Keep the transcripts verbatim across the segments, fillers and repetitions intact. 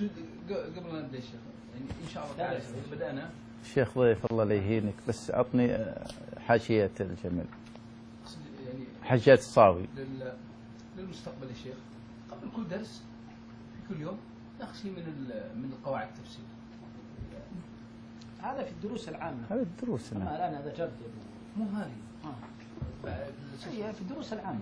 بس قبل لا نبدا الشيخ يعني ان شاء الله تعالى بدانا. الشيخ ضيف الله لا يهينك، بس عطني حاشيه الجمل يعني حاشيه الصاوي للمستقبل يا شيخ. قبل كل درس في كل يوم ناخذ شيء من من القواعد التفسير. هذا في الدروس العامه. هذا الدروس اما الان هذا جرد مو هذه. اه هي في الدروس العامه.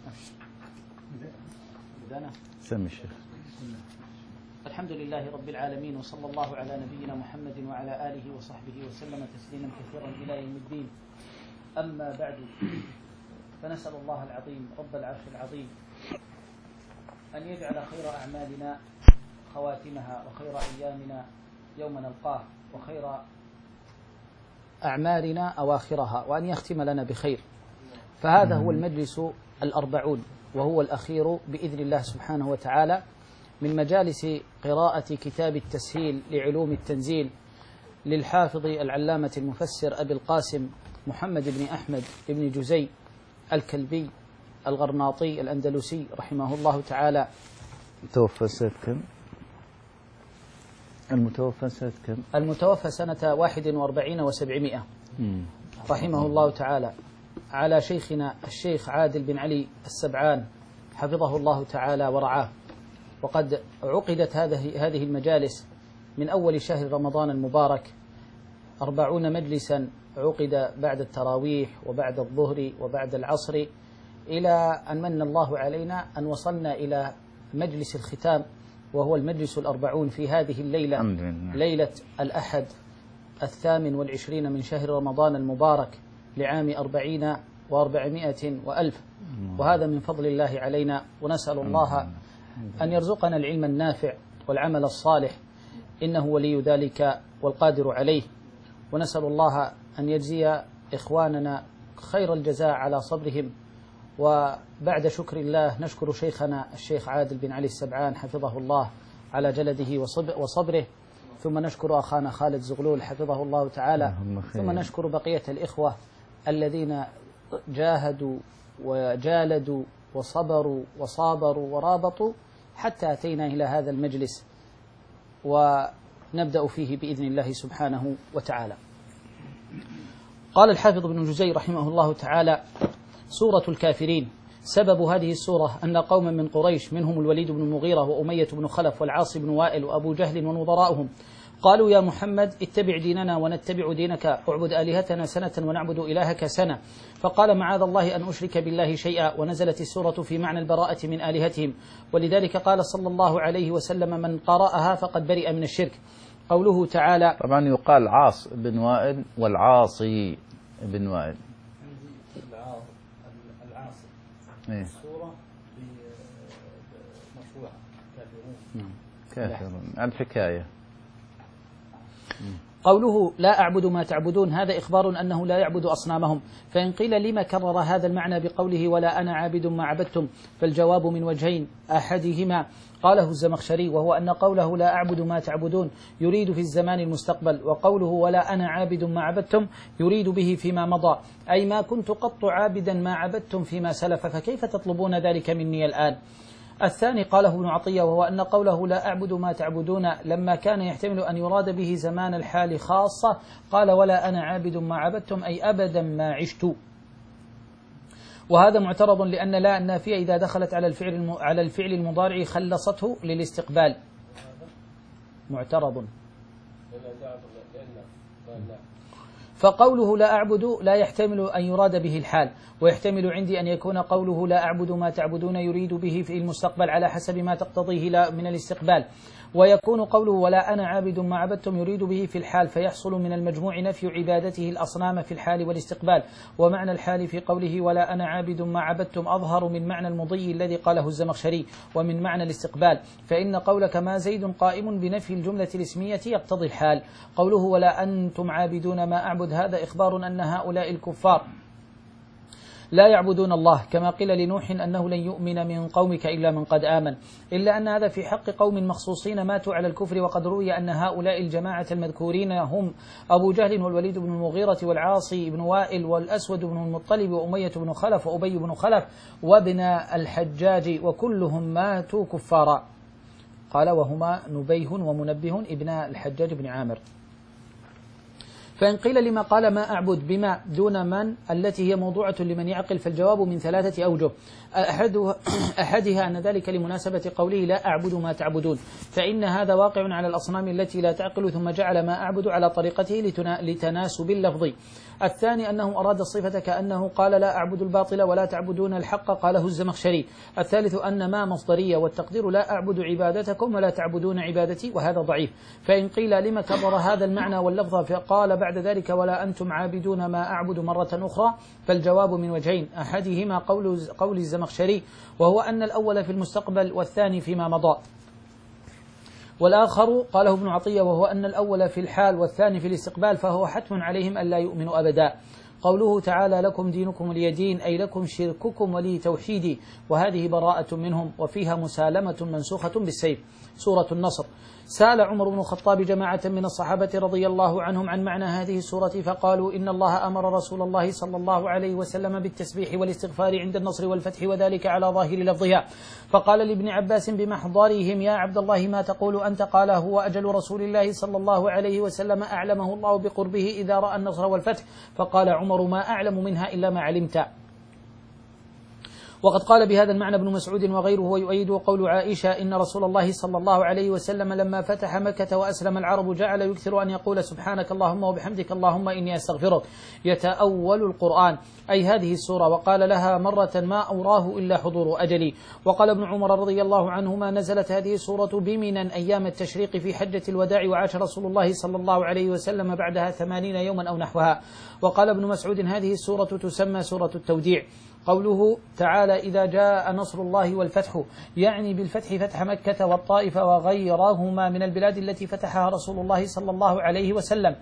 بدأنا. سمي الشيخ. الحمد لله رب العالمين، وصلى الله على نبينا محمد وعلى آله وصحبه وسلم تسليما كثيرا إلى يوم الدين. أما بعد، فنسأل الله العظيم رب العرش العظيم أن يجعل خير أعمالنا خواتمها وخير أيامنا يوم نلقاه وخير أعمالنا أواخرها، وأن يختم لنا بخير. فهذا هو المجلس الأربعون، وهو الأخير بإذن الله سبحانه وتعالى من مجالس قراءة كتاب التسهيل لعلوم التنزيل للحافظ العلامة المفسر أبي القاسم محمد بن أحمد بن جزي الكلبي الغرناطي الأندلسي رحمه الله تعالى. توفى سنة كم؟ المتوفى سنة كم؟ المتوفى سنة واحد وأربعين وسبعمائة رحمه الله تعالى، على شيخنا الشيخ عادل بن علي السبعان حفظه الله تعالى ورعاه. وقد عقدت هذه هذه المجالس من أول شهر رمضان المبارك، أربعون مجلسا عقد بعد التراويح وبعد الظهر وبعد العصر، إلى أن من الله علينا أن وصلنا إلى مجلس الختام، وهو المجلس الأربعون في هذه الليلة، ليلة الأحد الثامن والعشرين من شهر رمضان المبارك لعام أربعين وأربعمائة وألف. وهذا من فضل الله علينا، ونسأل الله أن يرزقنا العلم النافع والعمل الصالح، إنه ولي ذلك والقادر عليه. ونسأل الله أن يجزي إخواننا خير الجزاء على صبرهم. وبعد شكر الله نشكر شيخنا الشيخ عادل بن علي السبعان حفظه الله على جلده وصبره، ثم نشكر أخانا خالد زغلول حفظه الله تعالى، ثم نشكر بقية الإخوة الذين جاهدوا وجالدوا وصبروا وصابروا ورابطوا حتى أتينا إلى هذا المجلس، ونبدأ فيه بإذن الله سبحانه وتعالى. قال الحافظ ابن جزي رحمه الله تعالى: سورة الكافرين. سبب هذه السورة أن قوما من قريش منهم الوليد بن المغيرة وأمية بن خلف والعاص بن وائل وأبو جهل ونظراؤهم قالوا: يا محمد اتبع ديننا ونتبع دينك، اعبد آلهتنا سنة ونعبد إلهك سنة. فقال: معاذ الله أن أشرك بالله شيئا. ونزلت السورة في معنى البراءة من آلهتهم، ولذلك قال صلى الله عليه وسلم: من قرأها فقد برئ من الشرك. قوله تعالى، طبعا يقال عاص بن وائل والعاصي بن وائل. العاصي إيه؟ السورة مرفوعة كافرون. كافرون الحكاية. قوله: لا أعبد ما تعبدون، هذا إخبار أنه لا يعبد أصنامهم. فإن قيل لما كرر هذا المعنى بقوله: ولا أنا عابد ما عبدتم، فالجواب من وجهين: أحدهما قاله الزمخشري، وهو أن قوله لا أعبد ما تعبدون يريد في الزمان المستقبل، وقوله ولا أنا عابد ما عبدتم يريد به فيما مضى، أي ما كنت قط عابدا ما عبدتم فيما سلف، فكيف تطلبون ذلك مني الآن؟ الثاني قاله ابن عطية، وهو أن قوله لا أعبد ما تعبدون لما كان يحتمل أن يراد به زمان الحال خاصة، قال ولا أنا عابد ما عبدتم أي أبدا ما عشت. وهذا معترض، لأن لا النافية إذا دخلت على الفعل على الفعل المضارع خلصته للاستقبال. معترض. فقوله لا أعبد لا يحتمل أن يراد به الحال، ويحتمل عندي أن يكون قوله لا أعبد ما تعبدون يريد به في المستقبل على حسب ما تقتضيه لا من الاستقبال، ويكون قوله ولا أنا عابد ما عبدتم يريد به في الحال، فيحصل من المجموع نفي عبادته الأصنام في الحال والاستقبال. ومعنى الحال في قوله ولا أنا عابد ما عبدتم أظهر من معنى المضي الذي قاله الزمخشري ومن معنى الاستقبال، فإن قولك ما زيد قائم بنفي الجملة الاسمية يقتضي الحال. قوله ولا أنتم عابدون ما أعبد هذا إخبار أن هؤلاء الكفار لا يعبدون الله، كما قيل لنوح أنه لن يؤمن من قومك إلا من قد آمن، إلا أن هذا في حق قوم مخصوصين ماتوا على الكفر. وقد روي أن هؤلاء الجماعة المذكورين هم أبو جهل والوليد بن المغيرة والعاصي بن وائل والأسود بن المطلب وأمية بن خلف وأبي بن خلف وابن الحجاج، وكلهم ماتوا كفارا. قال وهما نبيه ومنبه ابن الحجاج بن عامر. فإن قيل لما قال ما أعبد بما دون من التي هي موضوعة لمن يعقل، فالجواب من ثلاثة أوجه. أحدها, أحدها أن ذلك لمناسبة قوله لا أعبد ما تعبدون، فإن هذا واقع على الأصنام التي لا تعقل، ثم جعل ما أعبد على طريقته لتناسب اللفظ. الثاني أنه أراد الصفة كأنه قال لا أعبد الباطل ولا تعبدون الحق، قاله الزمخشري. الثالث أن ما مصدرية، والتقدير لا أعبد عبادتكم ولا تعبدون عبادتي، وهذا ضعيف. فإن قيل لما كرر هذا المعنى واللفظ فقال بعد ذلك ولا أنتم عابدون ما أعبد مرة أخرى، فالجواب من وجهين. أحدهما قول, قول الزمخشري، وهو أن الأول في المستقبل والثاني فيما مضى. والآخر قاله ابن عطية، وهو أن الأول في الحال والثاني في الاستقبال، فهو حتم عليهم أن لا يؤمنوا أبدا. قوله تعالى لكم دينكم ولي دين، أي لكم شرككم ولي توحيدي، وهذه براءة منهم، وفيها مسالمة منسوخة بالسيف. سورة النصر. سأل عمر بن الخطاب جماعة من الصحابة رضي الله عنهم عن معنى هذه السورة، فقالوا إن الله أمر رسول الله صلى الله عليه وسلم بالتسبيح والاستغفار عند النصر والفتح، وذلك على ظاهر لفظها. فقال لابن عباس بمحضرهم يا عبد الله ما تقول أنت؟ قال هو أجل رسول الله صلى الله عليه وسلم أعلمه الله بقربه إذا رأى النصر والفتح. فقال عمر ما أعلم منها إلا ما علمت. وقد قال بهذا المعنى ابن مسعود وغيره، ويؤيد قول عائشة إن رسول الله صلى الله عليه وسلم لما فتح مكة وأسلم العرب جعل يكثر أن يقول سبحانك اللهم وبحمدك اللهم إني أستغفرك، يتأول القرآن أي هذه السورة. وقال لها مرة ما أوراه إلا حضور أجلي. وقال ابن عمر رضي الله عنهما نزلت هذه السورة بمنا أيام التشريق في حجة الوداع، وعاش رسول الله صلى الله عليه وسلم بعدها ثمانين يوما أو نحوها. وقال ابن مسعود هذه السورة تسمى سورة التوديع. قوله تعالى إذا جاء نصر الله والفتح، يعني بالفتح فتح مكة والطائف وغيرهما من البلاد التي فتحها رسول الله صلى الله عليه وسلم.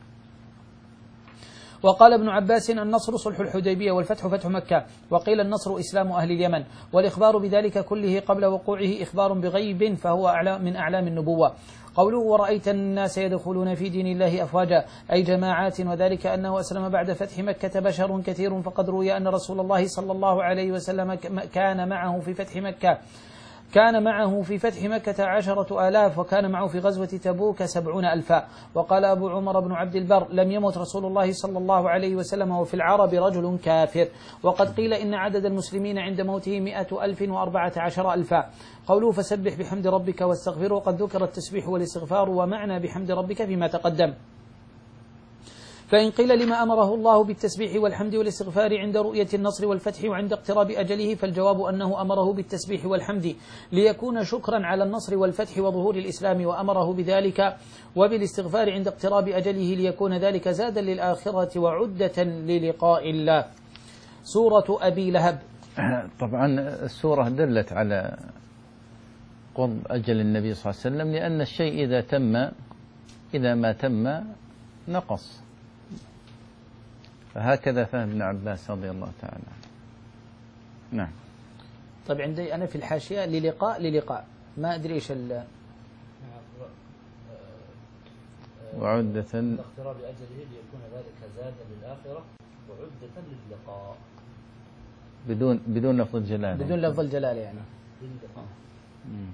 وقال ابن عباس النصر صلح الحديبية والفتح فتح مكة، وقيل النصر إسلام أهل اليمن. والإخبار بذلك كله قبل وقوعه إخبار بغيب، فهو من أعلام النبوة. قوله ورأيت الناس يدخلون في دين الله أفواجا أي جماعات، وذلك أنه أسلم بعد فتح مكة بشر كثير. فقد روي أن رسول الله صلى الله عليه وسلم كان معه في فتح مكة كان معه في فتح مكة عشرة آلاف، وكان معه في غزوة تبوك سبعون ألفا. وقال أبو عمر بن عبد البر لم يمت رسول الله صلى الله عليه وسلم وفي العرب رجل كافر. وقد قيل إن عدد المسلمين عند موته مئة ألف وأربعة عشر ألفا. قوله فسبح بحمد ربك واستغفره، قد ذكر التسبيح والاستغفار ومعنى بحمد ربك فيما تقدم. فإن قيل لما أمره الله بالتسبيح والحمد والاستغفار عند رؤية النصر والفتح وعند اقتراب أجله، فالجواب أنه أمره بالتسبيح والحمد ليكون شكرا على النصر والفتح وظهور الإسلام، وأمره بذلك وبالاستغفار عند اقتراب أجله ليكون ذلك زادا للآخرة وعدة للقاء الله. سورة أبي لهب. طبعا السورة دلت على قرب أجل النبي صلى الله عليه وسلم، لأن الشيء إذا تم إذا ما تم نقص، فهكذا فهم ابن عباس رضي الله تعالى. نعم. طيب عندي أنا في الحاشية للقاء للقاء ما أدري إيش ال وعدة اقتراب أجله ليكون ذلك زادا للآخرة وعدة للقاء بدون بدون لفظ الجلالة بدون لفظ الجلالة يعني. مم.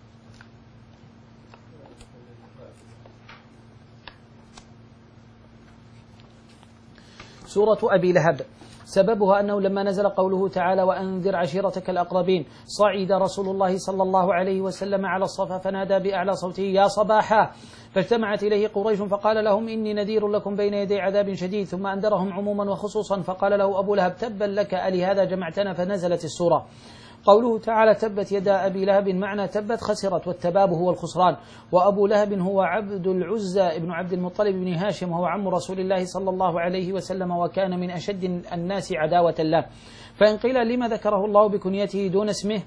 سورة أبي لهب. سببها أنه لما نزل قوله تعالى وأنذر عشيرتك الأقربين، صعد رسول الله صلى الله عليه وسلم على الصفا فنادى بأعلى صوته يا صباحا، فاجتمعت إليه قريش فقال لهم إني نذير لكم بين يدي عذاب شديد، ثم أنذرهم عموما وخصوصا. فقال له أبو لهب تبا لك ألهذا جمعتنا، فنزلت السورة. قوله تعالى تبت يدا أبي لهب معنى تبت خسرت، والتباب هو الخسران. وأبو لهب هو عبد العزى ابن عبد المطلب بن هاشم، وهو عم رسول الله صلى الله عليه وسلم، وكان من أشد الناس عداوة له. فإن قيل لما ذكره الله بكنيته دون اسمه،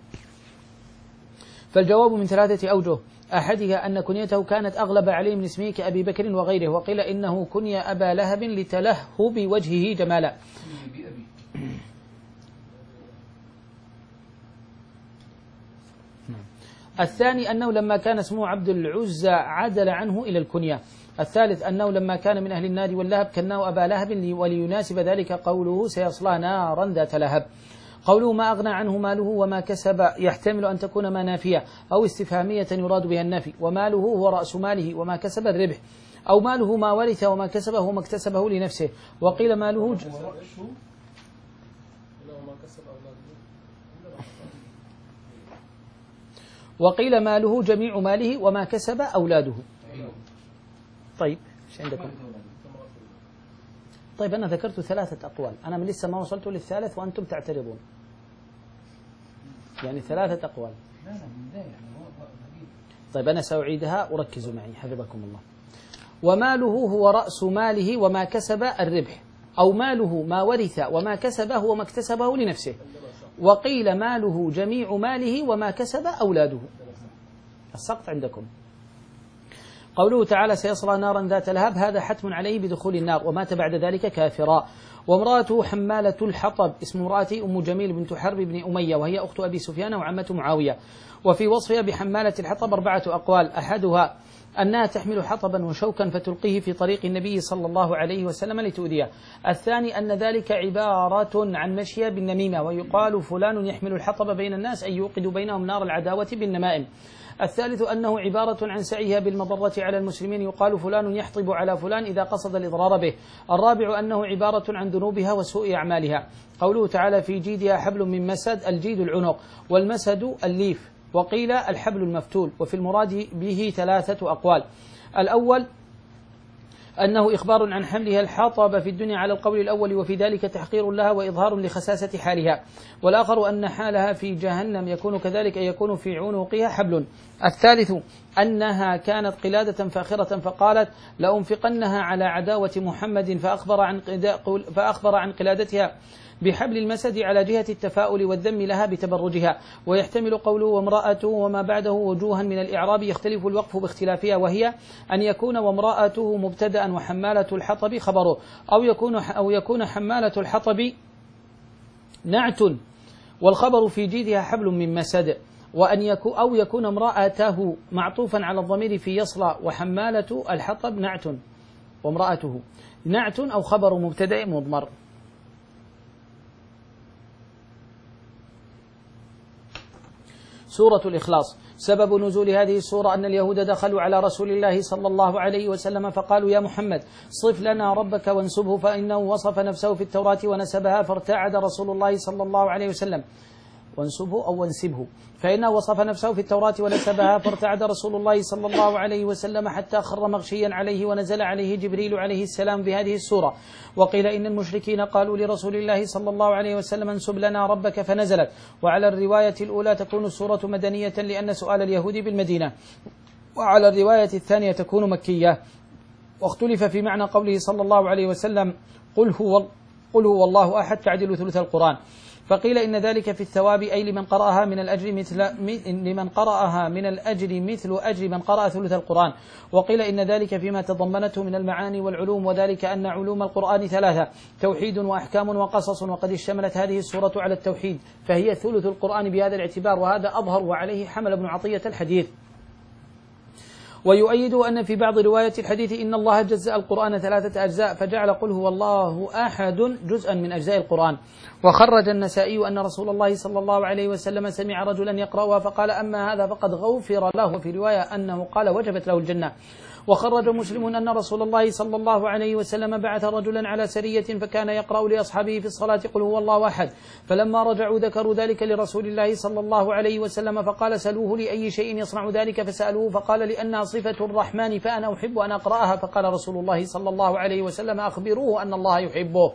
فالجواب من ثلاثة أوجه. أحدها أن كنيته كانت أغلب عليه من اسمه كأبي بكر وغيره، وقيل إنه كني أبا لهب لتلهب وجهه جمالا. الثاني أنه لما كان اسمه عبد العزى عدل عنه إلى الكنية. الثالث أنه لما كان من أهل النار واللهب كناه أبا لهب وليناسب ذلك قوله سيصلى نارا ذات لهب. قوله ما أغنى عنه ماله وما كسب يحتمل أن تكون ما نافية أو استفهامية يراد بها النفي، وماله هو رأس ماله وما كسب الربح، أو ماله ما ورث وما كسبه وما اكتسبه لنفسه. وقيل ماله ج... وقيل ماله جميع ماله وما كسب أولاده. طيب ايش عندكم؟ طيب أنا ذكرت ثلاثة أقوال، أنا من لسه ما وصلت للثالث وأنتم تعترضون، يعني ثلاثة أقوال. طيب أنا سأعيدها وركزوا معي حفظكم الله. وماله هو رأس ماله وما كسب الربح، أو ماله ما ورث وما كسبه وما اكتسبه لنفسه. وقيل ماله جميع ماله وما كسب أولاده. السقط عندكم. قوله تعالى سيصلى نارا ذات لهب، هذا حتم عليه بدخول النار ومات بعد ذلك كافرا. وامرأته حمالة الحطب، اسم امرأته أم جميل بنت حرب بن أمية، وهي أخت أبي سفيان وعمة معاوية. وفي وصفها بحمالة الحطب أربعة أقوال، أحدها أنها تحمل حطبا وشوكا فتلقيه في طريق النبي صلى الله عليه وسلم لتؤذيه. الثاني أن ذلك عبارة عن مشي بالنميمة، ويقال فلان يحمل الحطب بين الناس أي يوقد بينهم نار العداوة بالنمائم. الثالث أنه عبارة عن سعيها بالمضرة على المسلمين، يقال فلان يحطب على فلان إذا قصد الإضرار به. الرابع أنه عبارة عن ذنوبها وسوء أعمالها. قوله تعالى في جيدها حبل من مسد، الجيد العنق، والمسد الليف، وقيل الحبل المفتول. وفي المراد به ثلاثة أقوال. الأول أنه إخبار عن حملها الحطب في الدنيا على القول الأول، وفي ذلك تحقير لها وإظهار لخساسة حالها. والآخر أن حالها في جهنم يكون كذلك، يكون في عنقها حبل. الثالث أنها كانت قلادة فاخرة فقالت لأنفقنها على عداوة محمد، فأخبر عن فأخبر عن قلادتها بحبل المسد على جهة التفاؤل والذم لها بتبرجها. ويحتمل قوله وامرأته وما بعده وجوها من الإعراب يختلف الوقف باختلافها، وهي أن يكون وامرأته مبتدأ وحمالة الحطب خبره، أو يكون أو يكون حمالة الحطب نعت والخبر في جيدها حبل من مسد، وأن يكون أو يكون امرأته معطوفا على الضمير في يصلى، وحمالة الحطب نعت وامرأته نعت أو خبر مبتدأ مضمر. سورة الإخلاص. سبب نزول هذه السورة أن اليهود دخلوا على رسول الله صلى الله عليه وسلم فقالوا يا محمد صف لنا ربك وانسبه، فإنه وصف نفسه في التوراة ونسبها، فارتعد رسول الله صلى الله عليه وسلم وانسبه أو وانسبه، فإنه وصف نفسه في التوراة ونسبها، فارتعد رسول الله صلى الله عليه وسلم حتى خر مغشيا عليه، ونزل عليه جبريل عليه السلام بهذه السورة. وقيل إن المشركين قالوا لرسول الله صلى الله عليه وسلم انسب لنا ربك فنزلت. وعلى الرواية الأولى تكون السورة مدنية لأن سؤال اليهود بالمدينة، وعلى الرواية الثانية تكون مكية. واختلف في معنى قوله صلى الله عليه وسلم قل هو قل هو الله أحد تعدل ثلث القرآن، فقيل إن ذلك في الثواب أي لمن قرأها من الأجر مثل لمن قرأها من الأجر مثل أجر من قرأ ثلث القرآن. وقيل إن ذلك فيما تضمنته من المعاني والعلوم، وذلك أن علوم القرآن ثلاثة: توحيد وأحكام وقصص، وقد اشتملت هذه السورة على التوحيد فهي ثلث القرآن بهذا الاعتبار، وهذا أظهر وعليه حمل ابن عطية الحديث. ويؤيد أن في بعض رواية الحديث إن الله جزأ القرآن ثلاثة أجزاء فجعل قل هو الله أحد جزءا من أجزاء القرآن. وخرج النسائي أن رسول الله صلى الله عليه وسلم سمع رجلا يقرأها فقال أما هذا فقد غفر له، وفي رواية أنه قال وجبت له الجنة. وخرج مسلم أن رسول الله صلى الله عليه وسلم بعث رجلا على سرية فكان يقرأ لأصحابه في الصلاة قل هو الله أحد، فلما رجعوا ذكروا ذلك لرسول الله صلى الله عليه وسلم فقال سلوه لأي شيء يصنع ذلك، فسألوه فقال لأنها صفة الرحمن فأنا أحب أن أقرأها، فقال رسول الله صلى الله عليه وسلم أخبروه أن الله يحبه.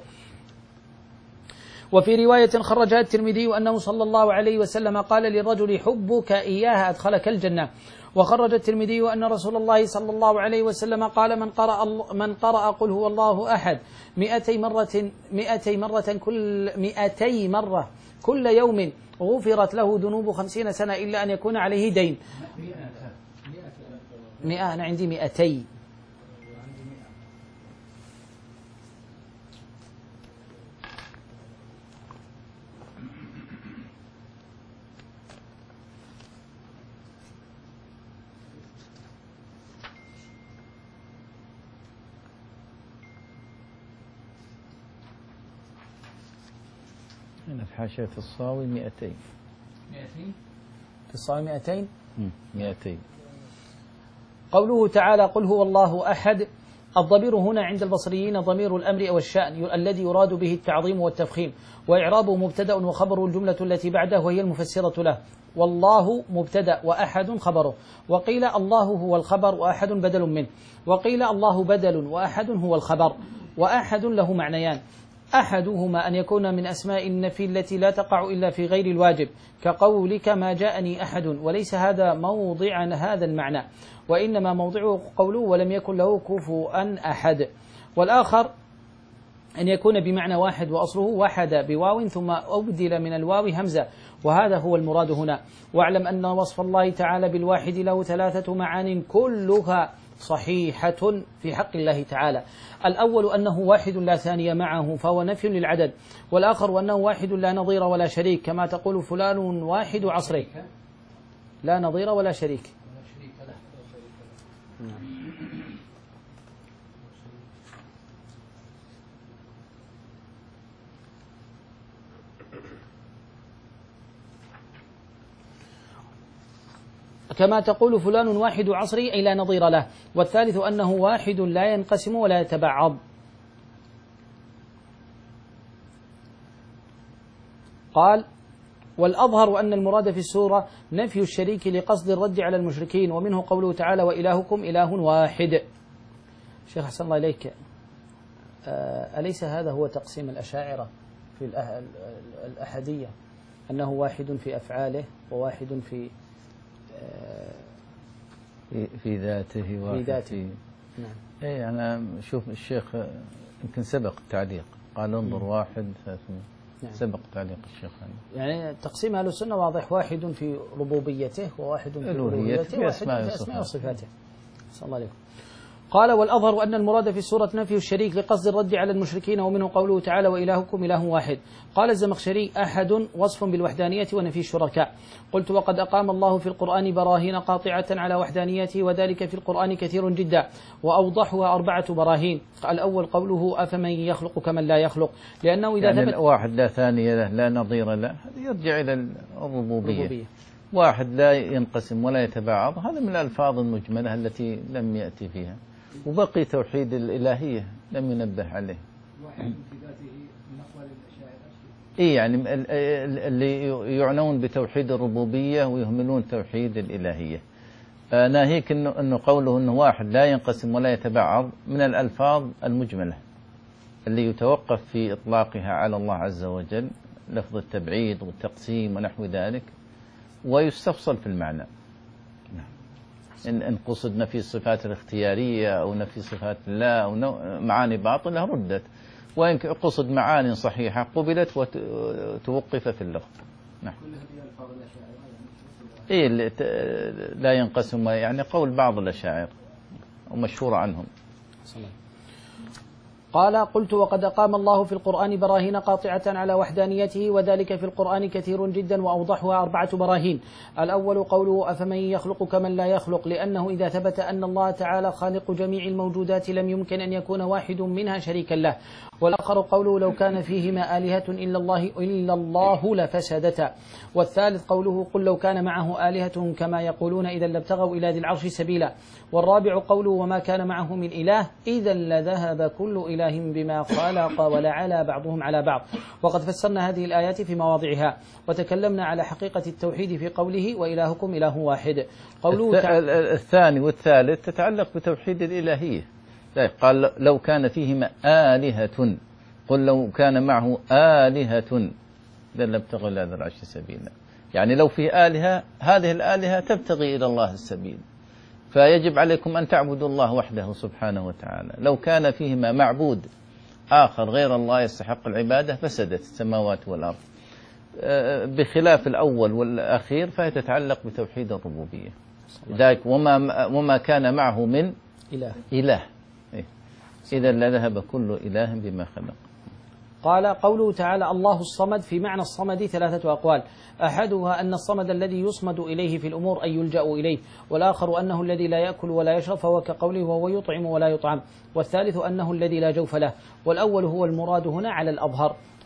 وفي رواية خرجها الترمذي أنه صلى الله عليه وسلم قال للرجل حبك إياها أدخلك الجنة. وخرج الترمذي أن رسول الله صلى الله عليه وسلم قال من قرأ من قرأ قل هو الله أحد مئتي مرة مئتي مرة كل مئتي مرة كل يوم غفرت له ذنوب خمسين سنة إلا أن يكون عليه دين. مئة أنا عندي مئتي. هنا في حاشية الصاوي مئتين. مئتين في الصاوي مئتين. مئتين. قوله تعالى قل هو الله أحد، الضمير هنا عند البصريين ضمير الأمر أو الشأن الذي يراد به التعظيم والتفخيم، وإعرابه مبتدأ وخبره الجملة التي بعده وهي المفسرة له. والله مبتدأ وأحد خبره، وقيل الله هو الخبر وأحد بدل منه، وقيل الله بدل وأحد هو الخبر. وأحد له معنيان، أحدهما أن يكون من أسماء النفي التي لا تقع إلا في غير الواجب، كقولك ما جاءني أحد، وليس هذا موضع هذا المعنى، وإنما موضعه قوله ولم يكن له كفوا أحد. والآخر أن يكون بمعنى واحد وأصله وحد بواو ثم أبدل من الواو همزة، وهذا هو المراد هنا. واعلم أن وصف الله تعالى بالواحد له ثلاثة معان كلها صحيحة في حق الله تعالى. الأول أنه واحد لا ثاني معه فهو نفي للعدد، والآخر أنه واحد لا نظير ولا شريك، كما تقول فلان واحد عصره، لا نظير ولا شريك. كما تقول فلان واحد عصري أي لا نظير له. والثالث أنه واحد لا ينقسم ولا يتبعض. قال والأظهر أن المراد في السورة نفي الشريك لقصد الرد على المشركين، ومنه قوله تعالى وإلهكم إله واحد. شيخ حسن الله إليك، أليس هذا هو تقسيم الأشاعرة في الأحدية، أنه واحد في أفعاله وواحد في في, في ذاته واحد في ذاته. في نعم. اي انا شوف الشيخ يمكن سبق التعليق، قال انظر واحد نعم. سبق تعليق الشيخ يعني تقسيم اهل السنه واضح، واحد في ربوبيته وواحد في الوهيته وواحد في اسماء وصفاته. صلى الله عليه. قال والأظهر أن المراد في السورة نفي الشريك لقصد الرد على المشركين، ومنه قوله تعالى وإلهكم إله واحد. قال الزمخشري أحد وصف بالوحدانية ونفي الشركاء. قلت وقد أقام الله في القرآن براهين قاطعة على وحدانيته، وذلك في القرآن كثير جدا، وأوضحها أربعة براهين. الأول قوله أفمن يخلق كمن لا يخلق، لأنه إذا يعني ثبت واحد لا ثاني له لا نظير له، يرجع إلى الربوبية. الربوبية. واحد لا ينقسم ولا يتباعض، هذا من الألفاظ المجملة التي لم يأتي فيها. وبقي توحيد الإلهية لم ينبه عليه. واحد في ذاته من أقوال الأشاعرة. إيه يعني اللي يعنون بتوحيد الربوبية ويهملون توحيد الإلهية. ناهيك إنه إنه قوله إنه واحد لا ينقسم ولا يتبعض من الألفاظ المجملة اللي يتوقف في إطلاقها على الله عز وجل، لفظ التبعيد والتقسيم ونحو ذلك، ويستفصل في المعنى. إن قصد نفي الصفات الاختيارية أو نفي صفات الله أو معاني باطلة ردت، وإن قصد معاني صحيحة قبلت وتوقف في اللفظ. نعم. إيه لا ينقسم، يعني قول بعض الأشاعر ومشهور عنهم. قال قلت وقد أقام الله في القرآن براهين قاطعة على وحدانيته، وذلك في القرآن كثير جدا، وأوضحها أربعة براهين. الأول قوله أفمن يخلق كمن لا يخلق، لأنه إذا ثبت أن الله تعالى خالق جميع الموجودات لم يمكن أن يكون واحد منها شريكا له. والآخر قوله لو كان فيهما آلهة إلا الله إلا الله لفسدتا. والثالث قوله قل لو كان معه آلهة كما يقولون إذا لابتغوا إلى ذي العرش سبيلا. والرابع قوله وما كان معه من إله إذا لذهب كل إله بما خلق ولعلى بعضهم على بعض. وقد فسرنا هذه الآيات في مواضعها، وتكلمنا على حقيقة التوحيد في قوله وإلهكم إله واحد. قوله الثاني والثالث تتعلق بتوحيد الإلهية. قال لو كان فيهما آلهة، قل لو كان معه آلهة إذا لابتغوا إلى ذي العرش سبيلا. يعني لو في آلهة، هذه الآلهة تبتغي إلى الله السبيل، فيجب عليكم أن تعبدوا الله وحده سبحانه وتعالى. لو كان فيهما معبود آخر غير الله يستحق العبادة فسدت السماوات والأرض، بخلاف الأول والأخير فهي تتعلق بتوحيد الربوبية. ذلك وما, وما كان معه من إله, إله. إذا لذهب كل إله بما خلق. قال قوله تعالى الله الصمد، في معنى الصمد ثلاثة أقوال، أحدها أن الصمد الذي يصمد إليه في الأمور أي يلجأ إليه، والآخر أنه الذي لا يأكل ولا يشرب فهو كقوله وهو يطعم ولا يطعم، والثالث أنه الذي لا جوف له، والأول هو المراد هنا على الأظهر.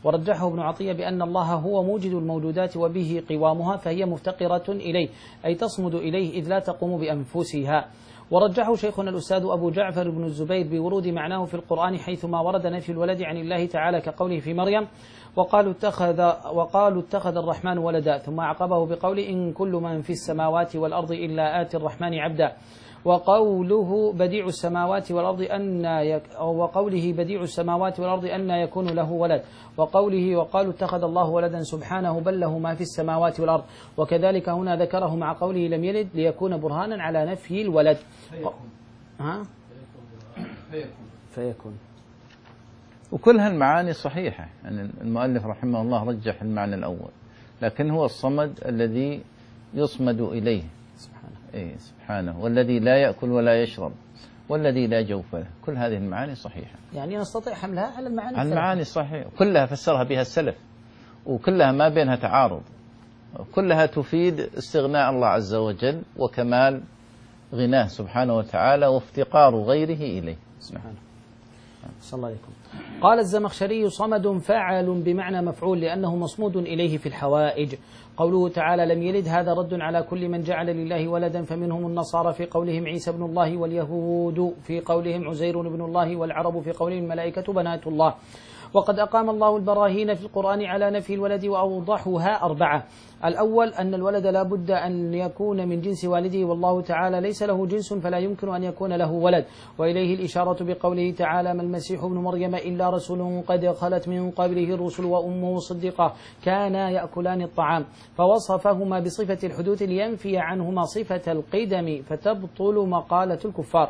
ورجحه ابن عطية بأن الله هو موجد الموجودات وبه قوامها، فهي مفتقرة إليه أي تصمد إليه إذ لا تقوم بأنفسها. ورجحه شيخنا الأستاذ أبو جعفر بن الزبير بورود معناه في القرآن حيثما ورد نفي الولد عن الله تعالى كقوله في مريم وقالوا اتخذ وقالوا اتخذ الرحمن ولدا، ثم عقبه بقول إن كل من في السماوات والأرض إلا آتي الرحمن عبدا، وقوله بديع السماوات والأرض أن يك وقوله بديع السماوات والأرض أن يكون له ولد، وقوله وقالوا اتخذ الله ولدا سبحانه بل له ما في السماوات والأرض. وكذلك هنا ذكره مع قوله لم يلد ليكون برهانا على نفي الولد. فيكون. ها؟ فيكون. فيكون. وكل هالمعاني صحيحة، يعني المؤلف رحمه الله رجح المعنى الأول، لكن هو الصمد الذي يصمد إليه سبحانه. إيه سبحانه، والذي لا يأكل ولا يشرب، والذي لا جوف له. كل هذه المعاني صحيحة، يعني نستطيع حملها على المعاني على المعاني صحيحة، كلها فسرها بها السلف، وكلها ما بينها تعارض، كلها تفيد استغناء الله عز وجل وكمال غناه سبحانه وتعالى وافتقار غيره إليه سبحانه. صلى الله عليكم. قال الزمخشري صمد فاعل بمعنى مفعول لأنه مصمود إليه في الحوائج. قوله تعالى لم يلد هذا رد على كل من جعل لله ولدا، فمنهم النصارى في قولهم عيسى ابن الله، واليهود في قولهم عزير ابن الله، والعرب في قولهم الملائكة بنات الله. وقد أقام الله البراهين في القرآن على نفي الولد وأوضحها أربعة. الأول أن الولد لا بد أن يكون من جنس والده، والله تعالى ليس له جنس فلا يمكن أن يكون له ولد، وإليه الإشارة بقوله تعالى ما المسيح ابن مريم إلا رسول قد خلت من قبله الرسل وأمه صديقة كانا يأكلان الطعام، فوصفهما بصفة الحدوث لينفي عنهما صفة القدم فتبطل مقالة الكفار.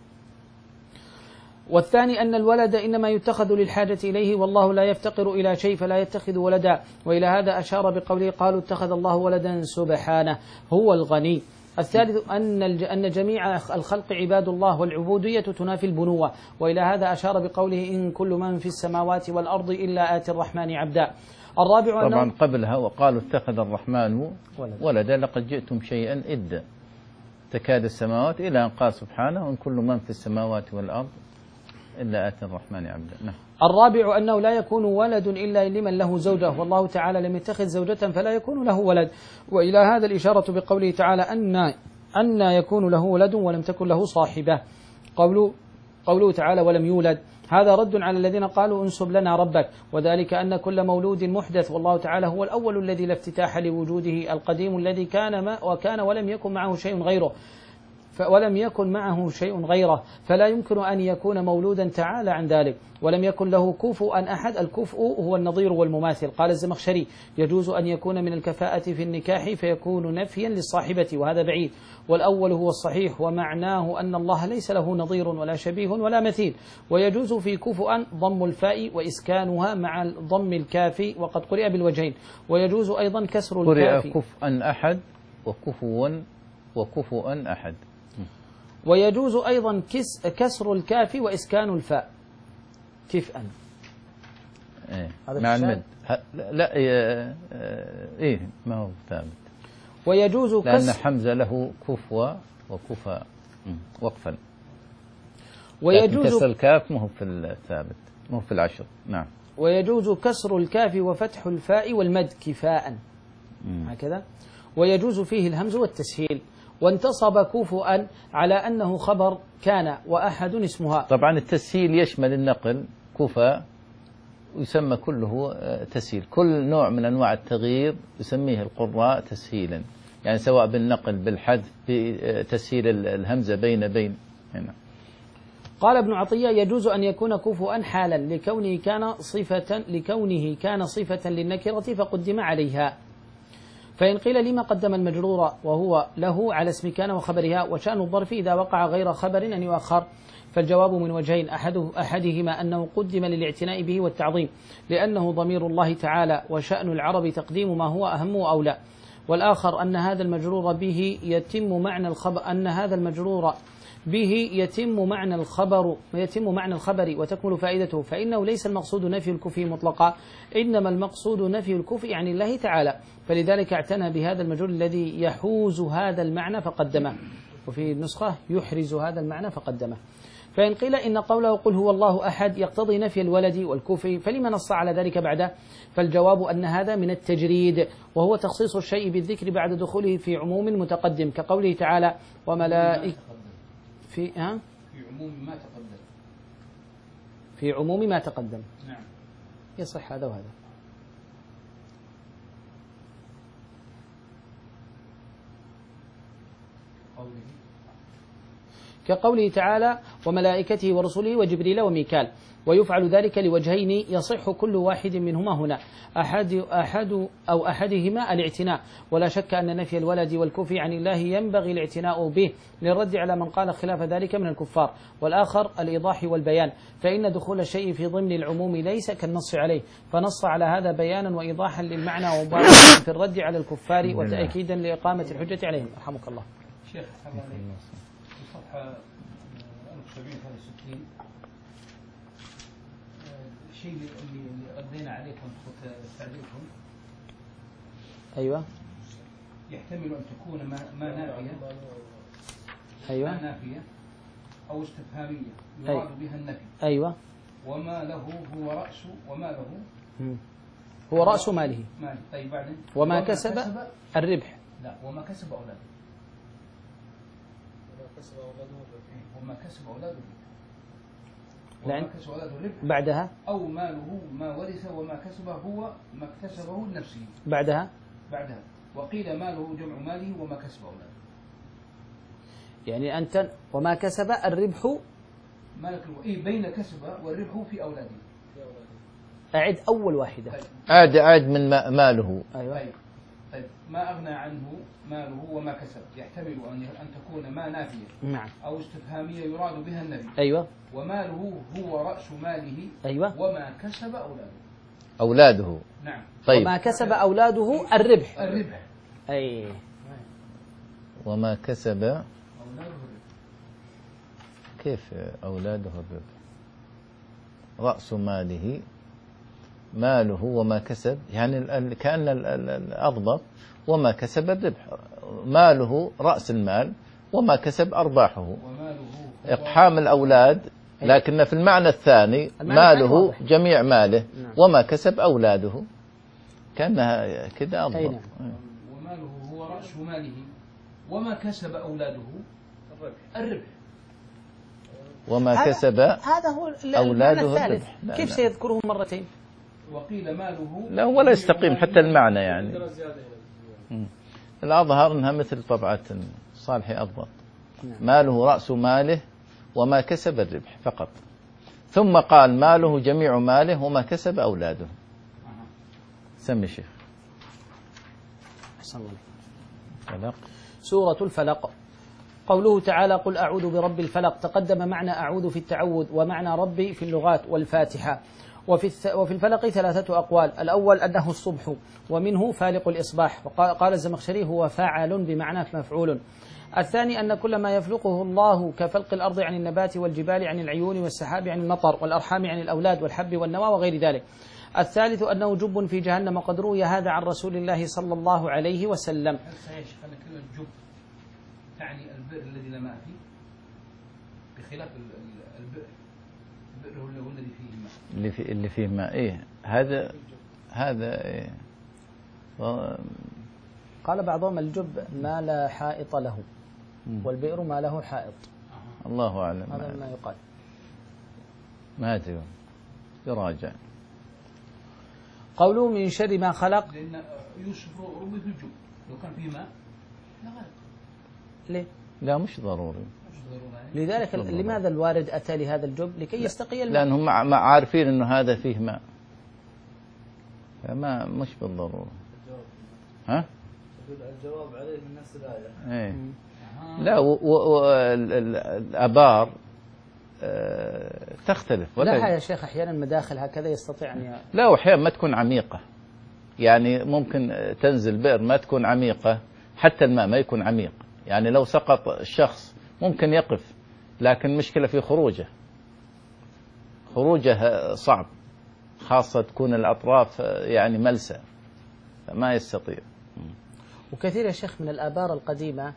والثاني أن الولد إنما يتخذ للحاجة إليه، والله لا يفتقر إلى شيء فلا يتخذ ولدا، وإلى هذا أشار بقوله قالوا اتخذ الله ولدا سبحانه هو الغني. الثالث أن أن جميع الخلق عباد الله، والعبودية تنافي البنوة، وإلى هذا أشار بقوله إن كل من في السماوات والأرض إلا آتي الرحمن عبدا. الرابع طبعا قبلها وقالوا اتخذ الرحمن ولدا, ولدا لقد جئتم شيئا إدا تكاد السماوات، إلى أن قال سبحانه إن كل من في السماوات والأرض إلا آتي الرحمن عبدا. نعم. الرابع أنه لا يكون ولد إلا لمن له زوجة، والله تعالى لم يتخذ زوجة فلا يكون له ولد، وإلى هذا الإشارة بقوله تعالى أن أن يكون له ولد ولم تكن له صاحبة. قوله, قوله تعالى ولم يولد، هذا رد على الذين قالوا انسب لنا ربك، وذلك أن كل مولود محدث، والله تعالى هو الأول الذي لا افتتاح لوجوده، القديم الذي كان ما وكان ولم يكن معه شيء غيره ولم يكن معه شيء غيره، فلا يمكن أن يكون مولودا تعالى عن ذلك، ولم يكن له كفوا أحد. الكفء هو النظير والمماثل. قال الزمخشري يجوز أن يكون من الكفاءة في النكاح فيكون نفيا للصاحبة، وهذا بعيد، والأول هو الصحيح، ومعناه أن الله ليس له نظير ولا شبيه ولا مثيل. ويجوز في كفؤا ضم الفاء وإسكانها مع ضم الكاف، وقد قرئ بالوجهين. ويجوز أيضا كسر الكاف. قرئ كفءا أحد وكفوا وكفؤا أحد. ويجوز أيضا كس كسر الكاف وإسكان الفاء كفءا. إيه مع المد. لا إيه, إيه ما هو ثابت. ويجوز لأن كسر حمزة له كفوة وكفى وقفا. ويجوز كسر الكاف ما هو في الثابت، ما هو في العشر. نعم. ويجوز كسر الكاف وفتح الفاء والمد كفاء هكذا. ويجوز فيه الهمز والتسهيل. وانتصب كفؤا على أنه خبر كان وأحد اسمها. طبعا التسهيل يشمل النقل كفى، ويسمى كله تسهيل، كل نوع من أنواع التغيير يسميه القراء تسهيلا، يعني سواء بالنقل بالحذف بتسهيل الهمزة بين بين هنا. قال ابن عطية يجوز أن يكون كفؤا حالا لكونه كان صفة لكونه كان صفة للنكرة فقدم عليها. فإن قيل لما قدم المجرور وهو له على اسم كان وخبرها، وشأن الظرف إذا وقع غير خبر أن يؤخر، فالجواب من وجهين، أحده أحدهما أنه قدم للاعتناء به والتعظيم لأنه ضمير الله تعالى، وشأن العرب تقديم ما هو أهم أولى، والآخر أن هذا المجرور به يتم معنى الخبر أن هذا المجرور به يتم معنى الخبر ويتم معنى الخبر وتكمل فائدته، فإنه ليس المقصود نفي الكفء مطلقا، إنما المقصود نفي الكفء عن الله تعالى، فلذلك اعتنى بهذا المجرور الذي يحوز هذا المعنى فقدمه. وفي نسخة يحرز هذا المعنى فقدمه. فإن قيل إن قوله قل هو الله أحد يقتضي نفي الولد والكفر فلما نص على ذلك بعده؟ فالجواب أن هذا من التجريد، وهو تخصيص الشيء بالذكر بعد دخوله في عموم متقدم، كقوله تعالى وملائكة في ها في عموم ما تقدم. في عموم ما تقدم. نعم. يصح هذا وهذا. قوله كقوله تعالى وملائكته ورسله وجبريل وميكال، ويفعل ذلك لوجهين يصح كل واحد منهما هنا، أحد, أحد أو أحدهما الاعتناء، ولا شك أن نفي الولد والكفر عن الله ينبغي الاعتناء به للرد على من قال خلاف ذلك من الكفار، والآخر الإيضاح والبيان، فإن دخول الشيء في ضمن العموم ليس كالنص عليه، فنص على هذا بيانا وإيضاحا للمعنى ومبالغة في الرد على الكفار وتأكيدا لإقامة الحجة عليهم. رحمك الله. شيخ الله عليك في صفحة ألف وسبعين وستين الشيء اللي ردينا عليكم تعليقكم أيوة يحتمل أن تكون ما, ما نافية أيوة ما نافية أو استفهامية يراد بها النفي. أيوة. وما له هو رأس وما له مم. هو رأس ماله. ماله. طيب بعدين وما كسب, كسب الربح. لا وما كسب أولاده. وما كسب أولاده وما كسب أولاده الربح. بعدها أو ماله ما ورث وما كسبه هو ما اكتسبه لنفسه. بعدها بعدها وقيل ماله جمع ماله وما كسب أولاده. يعني أنت وما كسب الربح مالك إيه بين كسب والربح في أولاده. أعد أول واحدة. طيب. أعد أعد من ماله. أيوة. طيب. طيب ما أغنى عنه ماله وما كسب يحتمل أن أن تكون ما نافية. نعم. أو استفهامية يراد بها النبي. أيوة. وماله هو رأس ماله. أيوة. وما كسب أولاده. أولاده. نعم. طيب. وما كسب أولاده الربح. الربح. أي. وما كسب أولاده الربح. كيف أولاده الربح؟ رأس ماله ماله وما كسب، يعني كأن الأضبط وما كسب الربح، ماله رأس المال وما كسب أرباحه، إقحام الأولاد، لكن في المعنى الثاني ماله جميع ماله وما كسب أولاده، كأنها كده أضبط. وماله هو رأس ماله وما كسب أولاده الربح. وما كسب هذا هو أولاده الثالث. كيف لا. سيذكره مرتين؟ وقيل ماله لا ولا يستقيم حتى المعنى يعني. الأظهر أنها مثل طبعة صالحي أضبط. ماله رأس ماله وما كسب الربح فقط، ثم قال ماله جميع ماله وما كسب أولاده. سمي شيخ. أحسن الله. فلق. سورة الفلق. قوله تعالى قل أعوذ برب الفلق، تقدم معنى أعوذ في التعوذ ومعنى ربي في اللغات والفاتحة. وفي وفي الفلق ثلاثة أقوال، الأول أنه الصبح ومنه فالق الإصباح، وقال الزمخشري هو فاعل بمعنى مفعول. الثاني أن كل ما يفلقه الله كفلق الأرض عن النبات والجبال عن العيون والسحاب عن المطر والأرحام عن الأولاد والحب والنوى وغير ذلك. الثالث أنه جب في جهنم، وقد روي هذا عن رسول الله صلى الله عليه وسلم. هل سيشيخ أن كلمة جب تعني البئر الذي لا ماء فيه بخلاف البئر البئر هو الذي فيه ماء اللي في اللي فيه ماء إيه هذا هذا إيه. قال بعضهم الجب ما لا حائط له والبئر ما له حائط. الله أعلم. هذا ما يقال. ما أدري يراجع. قوله من شر ما خلق، لأن يوسف رمي في الجب لو كان فيه ماء لا غير. ليه؟ لا مش ضروري. لذلك لماذا الوارد أتى لهذا الجب؟ لكي يستقي الماء. لأنهم ما عارفين أنه هذا فيه ماء، فما مش بالضرورة. ها؟ الجواب عليه من نفس الآية. إيه. لا والآبار تختلف ولا لا يا شيخ أحيانا مداخل هكذا يستطيع أن ي... لا وأحيانا ما تكون عميقة، يعني ممكن تنزل بئر ما تكون عميقة، حتى الماء ما يكون عميق، يعني لو سقط الشخص ممكن يقف، لكن مشكلة في خروجه خروجه صعب، خاصة تكون الأطراف يعني ملسى ما يستطيع. وكثير يا شيخ من الآبار القديمة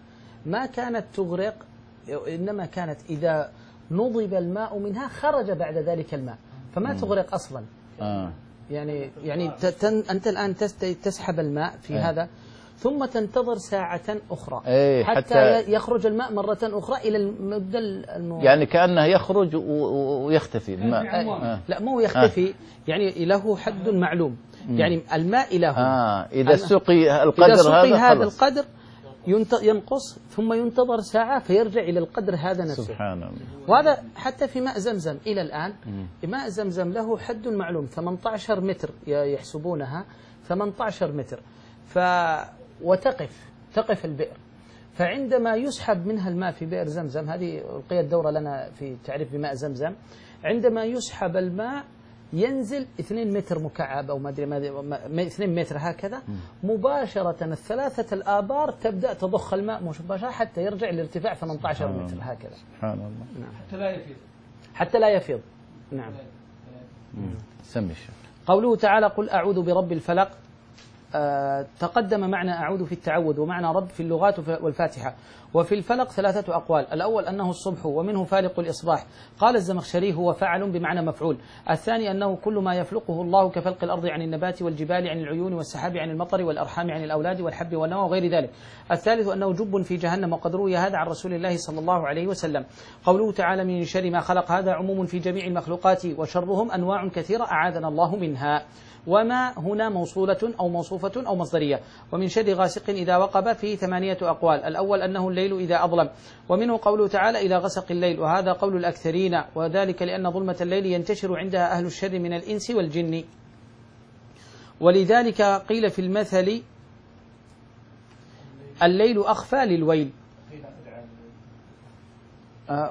ما كانت تغرق، إنما كانت إذا نضب الماء منها خرج بعد ذلك الماء، فما مم. تغرق أصلا. آه. يعني يعني تن أنت الآن تسحب الماء في أي. هذا ثم تنتظر ساعة أخرى أي حتى, حتى يخرج الماء مرة أخرى إلى المدة المو... يعني كأنه يخرج و- و- ويختفي الماء. آه. لا مو يختفي، آه. يعني له حد معلوم. مم. يعني الماء له آه. إذا سقي القدر إذا سقي هذا, هذا خلص. القدر ينقص ثم ينتظر ساعة فيرجع إلى القدر هذا نفسه. سبحان الله. وهذا حتى في ماء زمزم إلى الآن. مم. ماء زمزم له حد معلوم، ثمانية عشر متر يحسبونها، ثمانية عشر متر. ف وتقف تقف البئر، فعندما يسحب منها الماء في بئر زمزم، هذه بقيت دورة لنا في تعريف بماء زمزم، عندما يسحب الماء ينزل اثنين متر مكعب أو ما أدري ما اثنين متر هكذا، مباشرة الثلاثة الآبار تبدأ تضخ الماء مباشرة حتى يرجع لارتفاع ثمانية عشر متر هكذا. سبحان الله. نعم. حتى لا يفيض. حتى لا يفيض. نعم. سمي الشيخ. قوله تعالى قل أعوذ برب الفلق، آه تقدم معنى أعوذ في التعوذ، ومعنى رب في اللغات والفاتحة. وفي الفلق ثلاثة أقوال، الأول أنه الصبح ومنه فالق الإصباح، قال الزمخشري هو فعل بمعنى مفعول. الثاني أنه كل ما يفلقه الله كفلق الأرض عن النبات والجبال عن العيون والسحاب عن المطر والأرحام عن الأولاد والحب والنوى وغير ذلك. الثالث أنه جب في جهنم، وقد روي هذا عن رسول الله صلى الله عليه وسلم. قوله تعالى من شر ما خلق، هذا عموم في جميع المخلوقات، وشرهم أنواع كثيرة أعاذنا الله منها. وما هنا موصولة أو موصوفة أو مصدرية. ومن شر غاسق إذا وقب فيه ثمانية أقوال، الأول أنه الليل إذا أظلم، ومنه قوله تعالى إلى غسق الليل، وهذا قول الأكثرين، وذلك لأن ظلمة الليل ينتشر عندها أهل الشر من الإنس والجن، ولذلك قيل في المثل الليل أخفى للويل. آه.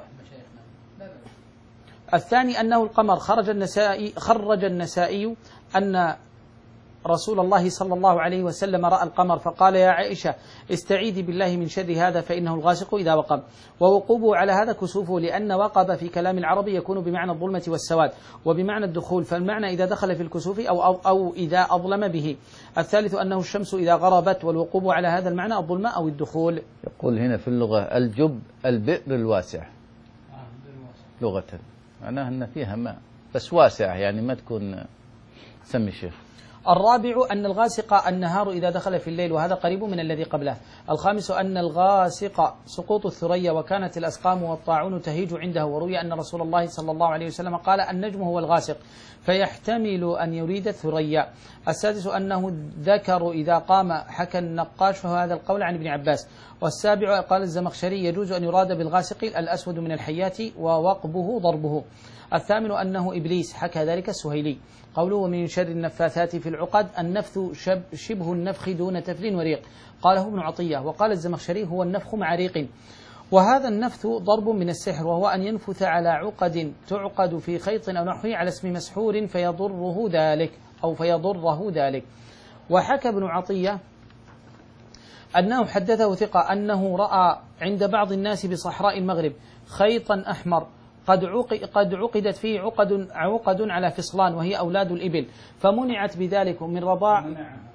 الثاني أنه القمر، خرج النسائي خرج النسائي أن رسول الله صلى الله عليه وسلم رأى القمر فقال يا عائشة استعيذي بالله من شر هذا فإنه الغاسق إذا وقب. ووقوبه على هذا كسوفه، لأن وقب في كلام العربي يكون بمعنى الظلمة والسواد وبمعنى الدخول، فالمعنى إذا دخل في الكسوف أو, أو, أو إذا أظلم به. الثالث أنه الشمس إذا غربت، والوقوب على هذا المعنى الظلمة أو الدخول. يقول هنا في اللغة الجب البئر الواسع لغة، معناها أن فيها ماء بس واسع، يعني ما تكون. سمي الشيخ. الرابع أن الغاسق النهار إذا دخل في الليل، وهذا قريب من الذي قبله. الخامس أن الغاسق سقوط الثريا، وكانت الأسقام والطاعون تهيج عنده، وروي أن رسول الله صلى الله عليه وسلم قال النجم هو الغاسق، فيحتمل أن يريد الثريا. السادس أنه ذكر إذا قام، حكى النقاش فهذا القول عن ابن عباس. والسابع قال الزمخشري يجوز أن يراد بالغاسق الأسود من الحيات ووقبه ضربه. الثامن أنه إبليس، حكى ذلك السهيلي. قوله ومن شر النفاثات في العقد، النفث شب شبه النفخ دون تفل وريق، قاله ابن عطية. وقال الزمخشري هو النفخ مع ريق. وهذا النفث ضرب من السحر، وهو أن ينفث على عقد تعقد في خيط أو نحوه على اسم مسحور فيضره ذلك أو فيضره ذلك. وحكى ابن عطية أنه حدثه ثقة أنه رأى عند بعض الناس بصحراء المغرب خيطا أحمر قد قد عقدت فيه عقد عقد على فصلان، وهي أولاد الإبل، فمنعت بذلك من رضاع،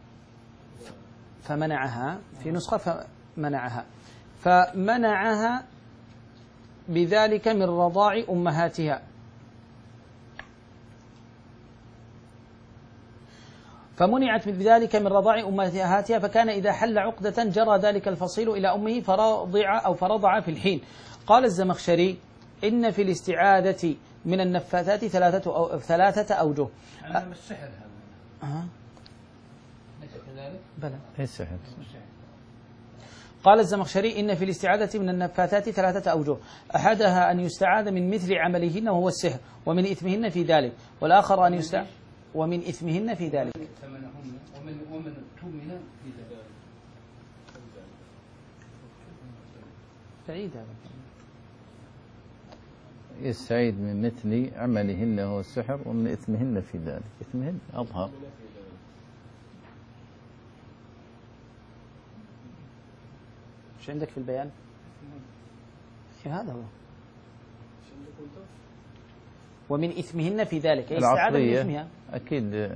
فمنعها في نسخة فمنعها فمنعها بذلك من رضاع أمهاتها، فمنعت بذلك من رضاع أمهاتها، فكان إذا حل عقدة جرى ذلك الفصيل إلى أمه فرضع أو فرضع في الحين. قال الزمخشري إن في الاستعاذة من النفاثات ثلاثة أو ثلاثة أوجه. أنا مش سحر هذا. أه. ليس كذلك؟ بلى. إيه السحر؟ قال الزمخشري إن في الاستعاذة من النفاثات ثلاثة أوجه، أحدها أن يستعاذ من مثل عملهن وهو السحر ومن إثمهن في ذلك، والآخر أن يستعاذ ومن إثمهن في ذلك. ومن ومن تؤمن في ذلك. بعيد هذا. يستعيد من مثل عملهن وهو السحر ومن إثمهن في ذلك. إثمهن أظهر. ايش عندك في البيان؟ هذا هو. ومن إثمهن في ذلك، أي استعاذة من إثمها. أكيد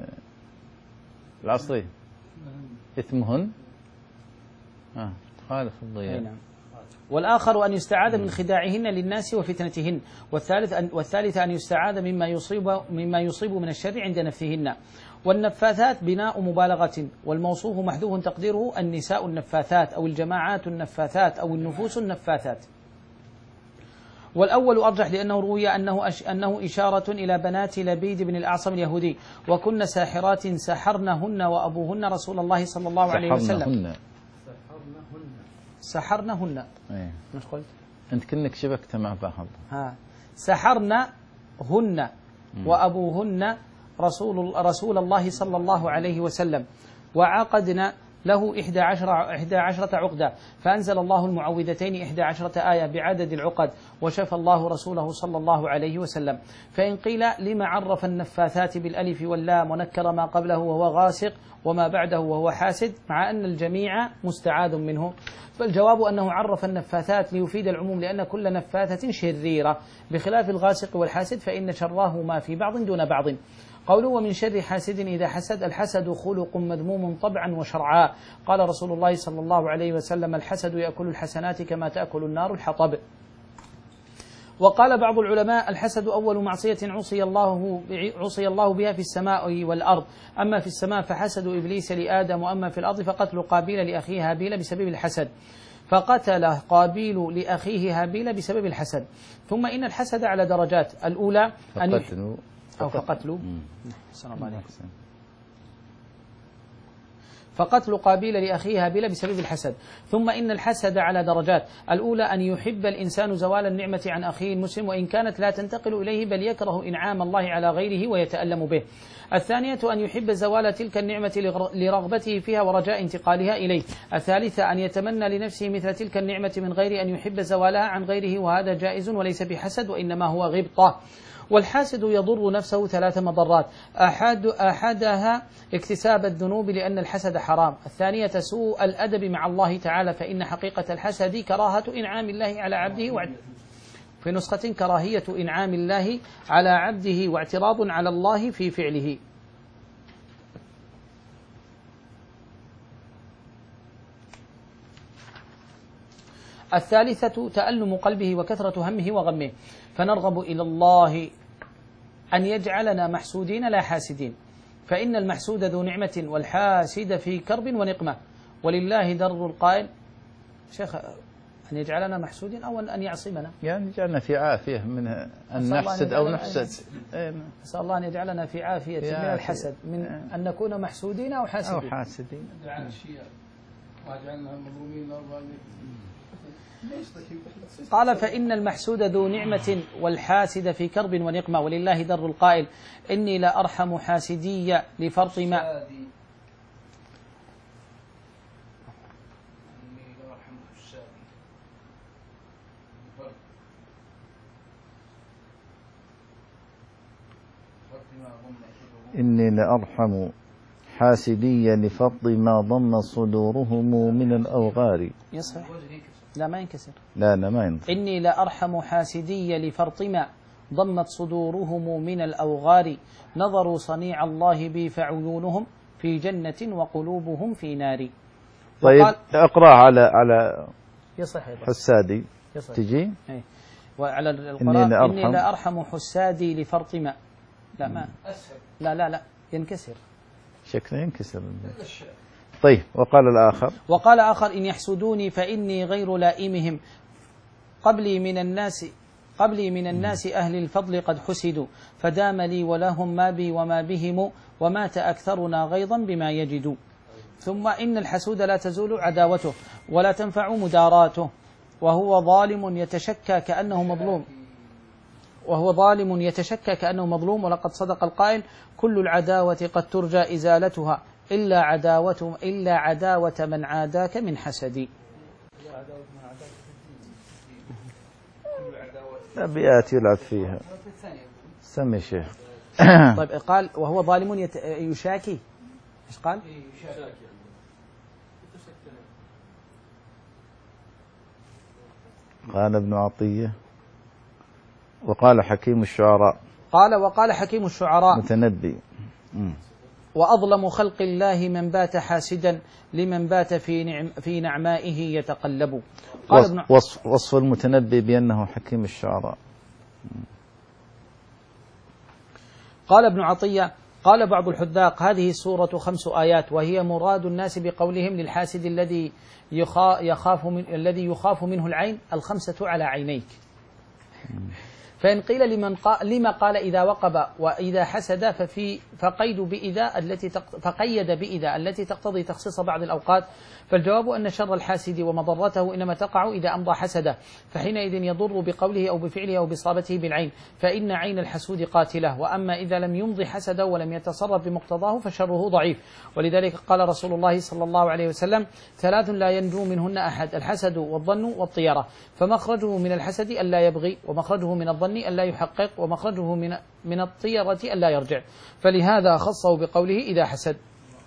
العصرية. إثمهن. آه خالف الضياء. نعم. والآخر أن يستعاذ من خداعهن للناس وفتنتهن، والثالث أن والثالث أن يستعاذ مما يصيب مما يصيب من الشر عند نفثهن. والنفاثات بناء مبالغة، والموصوف محذوف تقديره النساء النفاثات أو الجماعات النفاثات أو النفوس النفاثات. والأول أرجح لأنه روي أنه أش أنه إشارة إلى بنات لبيد بن الأعصم اليهودي، وكن ساحرات سحرنهن وأبوهن رسول الله صلى الله عليه وسلم. سحرنهن سحرنهن ايه. مش قلت؟ أنت كأنك شبكت مع بعض. ها سحرنهن وأبوهن رسول رسول الله صلى الله عليه وسلم، وعقدنا له إحدى عشر إحدى عشرة عقدة، فأنزل الله المعوذتين إحدى عشرة آية بعدد العقد، وشفى الله رسوله صلى الله عليه وسلم. فإن قيل لما عرف النفاثات بالألف واللام ونكر ما قبله وهو غاسق وما بعده وهو حاسد مع أن الجميع مستعاذ منه؟ فالجواب أنه عرف النفاثات ليفيد العموم، لأن كل نفاثة شريرة، بخلاف الغاسق والحاسد فإن شرهما في بعض دون بعض. قوله ومن شر حاسد إذا حسد، الحسد خلق مذموم طبعا وشرعا، قال رسول الله صلى الله عليه وسلم الحسد يأكل الحسنات كما تأكل النار الحطب. وقال بعض العلماء الحسد أول معصية عصي الله عصي الله بها في السماء والأرض، أما في السماء فحسد إبليس لآدم، وأما في الأرض فقتل قابيل لأخيه هابيل بسبب الحسد، فقتل قابيل لأخيه هابيل بسبب الحسد. ثم إن الحسد على درجات، الأولى أن فقتلوا أو فقتلوا فقتل قابيل لأخيه هابيل بسبب الحسد. ثم إن الحسد على درجات، الأولى أن يحب الإنسان زوال النعمة عن أخيه المسلم وإن كانت لا تنتقل إليه، بل يكره إنعام الله على غيره ويتألم به. الثانية أن يحب زوال تلك النعمة لرغبته فيها ورجاء انتقالها إليه. الثالثة أن يتمنى لنفسه مثل تلك النعمة من غير أن يحب زوالها عن غيره، وهذا جائز وليس بحسد وإنما هو غبطة. والحاسد يضر نفسه ثلاث مضرات، أحد أحدها اكتساب الذنوب لأن الحسد حرام، الثانية سوء الأدب مع الله تعالى، فإن حقيقة الحسد كراهة إنعام الله على عبده وعد في نسخة كراهية إنعام الله على عبده واعتراض على الله في فعله. الثالثة تألم قلبه وكثرة همه وغمه، فنرغب إلى الله أن يجعلنا محسودين لا حاسدين، فإن المحسود ذو نعمة والحاسد في كرب ونقمة، ولله در القائل. شيخ أن يجعلنا محسودين أو أن يعصمنا، يعني جعلنا في عافية من أن نحسد أو نحسد. نسأل الله أن يجعلنا في عافية من الحسد، من أن نكون محسودين أو حاسدين أو حاسدين. قال فإن المحسود ذو نعمة والحاسد في كرب ونقمة، ولله در القائل إني لا أرحم حاسدي لفرط ما إني لأرحم حاسدي لفض ما ضم صدورهم من الأوغار. يصح؟ لا ما ينكسر. لا لا ما ينكسر. إني لأرحم حاسدي لفرط ما ضمت صدورهم من الأوغار، نظروا صنيع الله بي فعيونهم في جنة وقلوبهم في نار. طيب اقرأ على على يصح حسادي يصح. تجي أي. وعلى القراءة إني لأرحم حسادي لفرط ما. لا ما أسهل. لا لا لا ينكسر، شكله ينكسر. طيب وقال الآخر وقال آخر إن يحسدوني فإني غير لائمهم، قبلي من الناس قبلي من الناس أهل الفضل قد حسدوا، فدام لي ولهم ما بي وما بهم، ومات أكثرنا غيظا بما يجدوا. ثم إن الحسود لا تزول عداوته ولا تنفع مداراته، وهو ظالم يتشكى كأنه مظلوم وهو ظالم يتشكى كأنه مظلوم ولقد صدق القائل كل العداوة قد ترجى إزالتها إلا عداوة إلا عداوة من عاداك من حسدي. أبيات يلعب فيها. سمي شيخ. طيب قال وهو ظالم يت... يشاكي. ايش قال؟ قال ابن عطية وقال حكيم الشعراء. قال وقال حكيم الشعراء متنبي. مم. وأظلم خلق الله من بات حاسدا لمن بات في, نعم في نعمائه يتقلب. قال ابن وصف, وصف المتنبي بأنه حكيم الشعراء. قال ابن عطية قال بعض الحذاق هذه السورة خمس آيات وهي مراد الناس بقولهم للحاسد الذي يخاف من الذي يخاف منه العين الخمسة على عينيك. فإن قيل لمن قال لما قال إذا وقب وإذا حسد ففي فقيد بإذا التي فقيد بإذا التي تقتضي تخصيص بعض الأوقات، فالجواب أن شر الحاسد ومضرته إنما تقع إذا أمضى حسده، فحينئذ يضر بقوله أو بفعله أو بإصابته بالعين، فإن عين الحسود قاتلة. وأما إذا لم يمضي حسده ولم يتصرف بمقتضاه فشره ضعيف. ولذلك قال رسول الله صلى الله عليه وسلم ثلاث لا ينجو منهن أحد: الحسد والظن والطيرة، فمخرجه من الحسد ألا يبغي، ومخرجه من الظن ألا يحقق، ومخرجه من من الطيرة ألا يرجع، فلهذا خصه بقوله إذا حسد.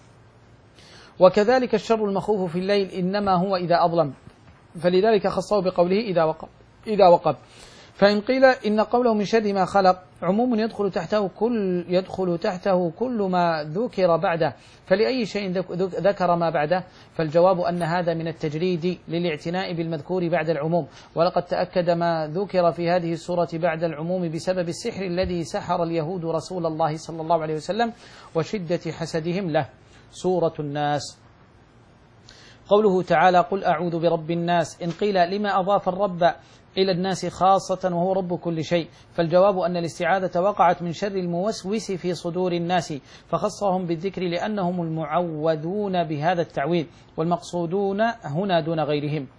وكذلك الشر المخوف في الليل إنما هو إذا أظلم، فلذلك خصه بقوله إذا وقب إذا وقب. فإن قيل إن قوله من شر ما خلق عموم يدخل تحته كل يدخل تحته كل ما ذكر بعده، فلأي شيء ذكر ما بعده؟ فالجواب أن هذا من التجريد للاعتناء بالمذكور بعد العموم، ولقد تأكد ما ذكر في هذه السورة بعد العموم بسبب السحر الذي سحر اليهود رسول الله صلى الله عليه وسلم وشدة حسدهم له. سورة الناس. قوله تعالى: قل أعوذ برب الناس. إن قيل لما أضاف الرب إلى الناس خاصة وهو رب كل شيء؟ فالجواب أن الاستعاذة وقعت من شر الموسوس في صدور الناس، فخصهم بالذكر لأنهم المعوذون بهذا التعويذ، والمقصودون هنا دون غيرهم.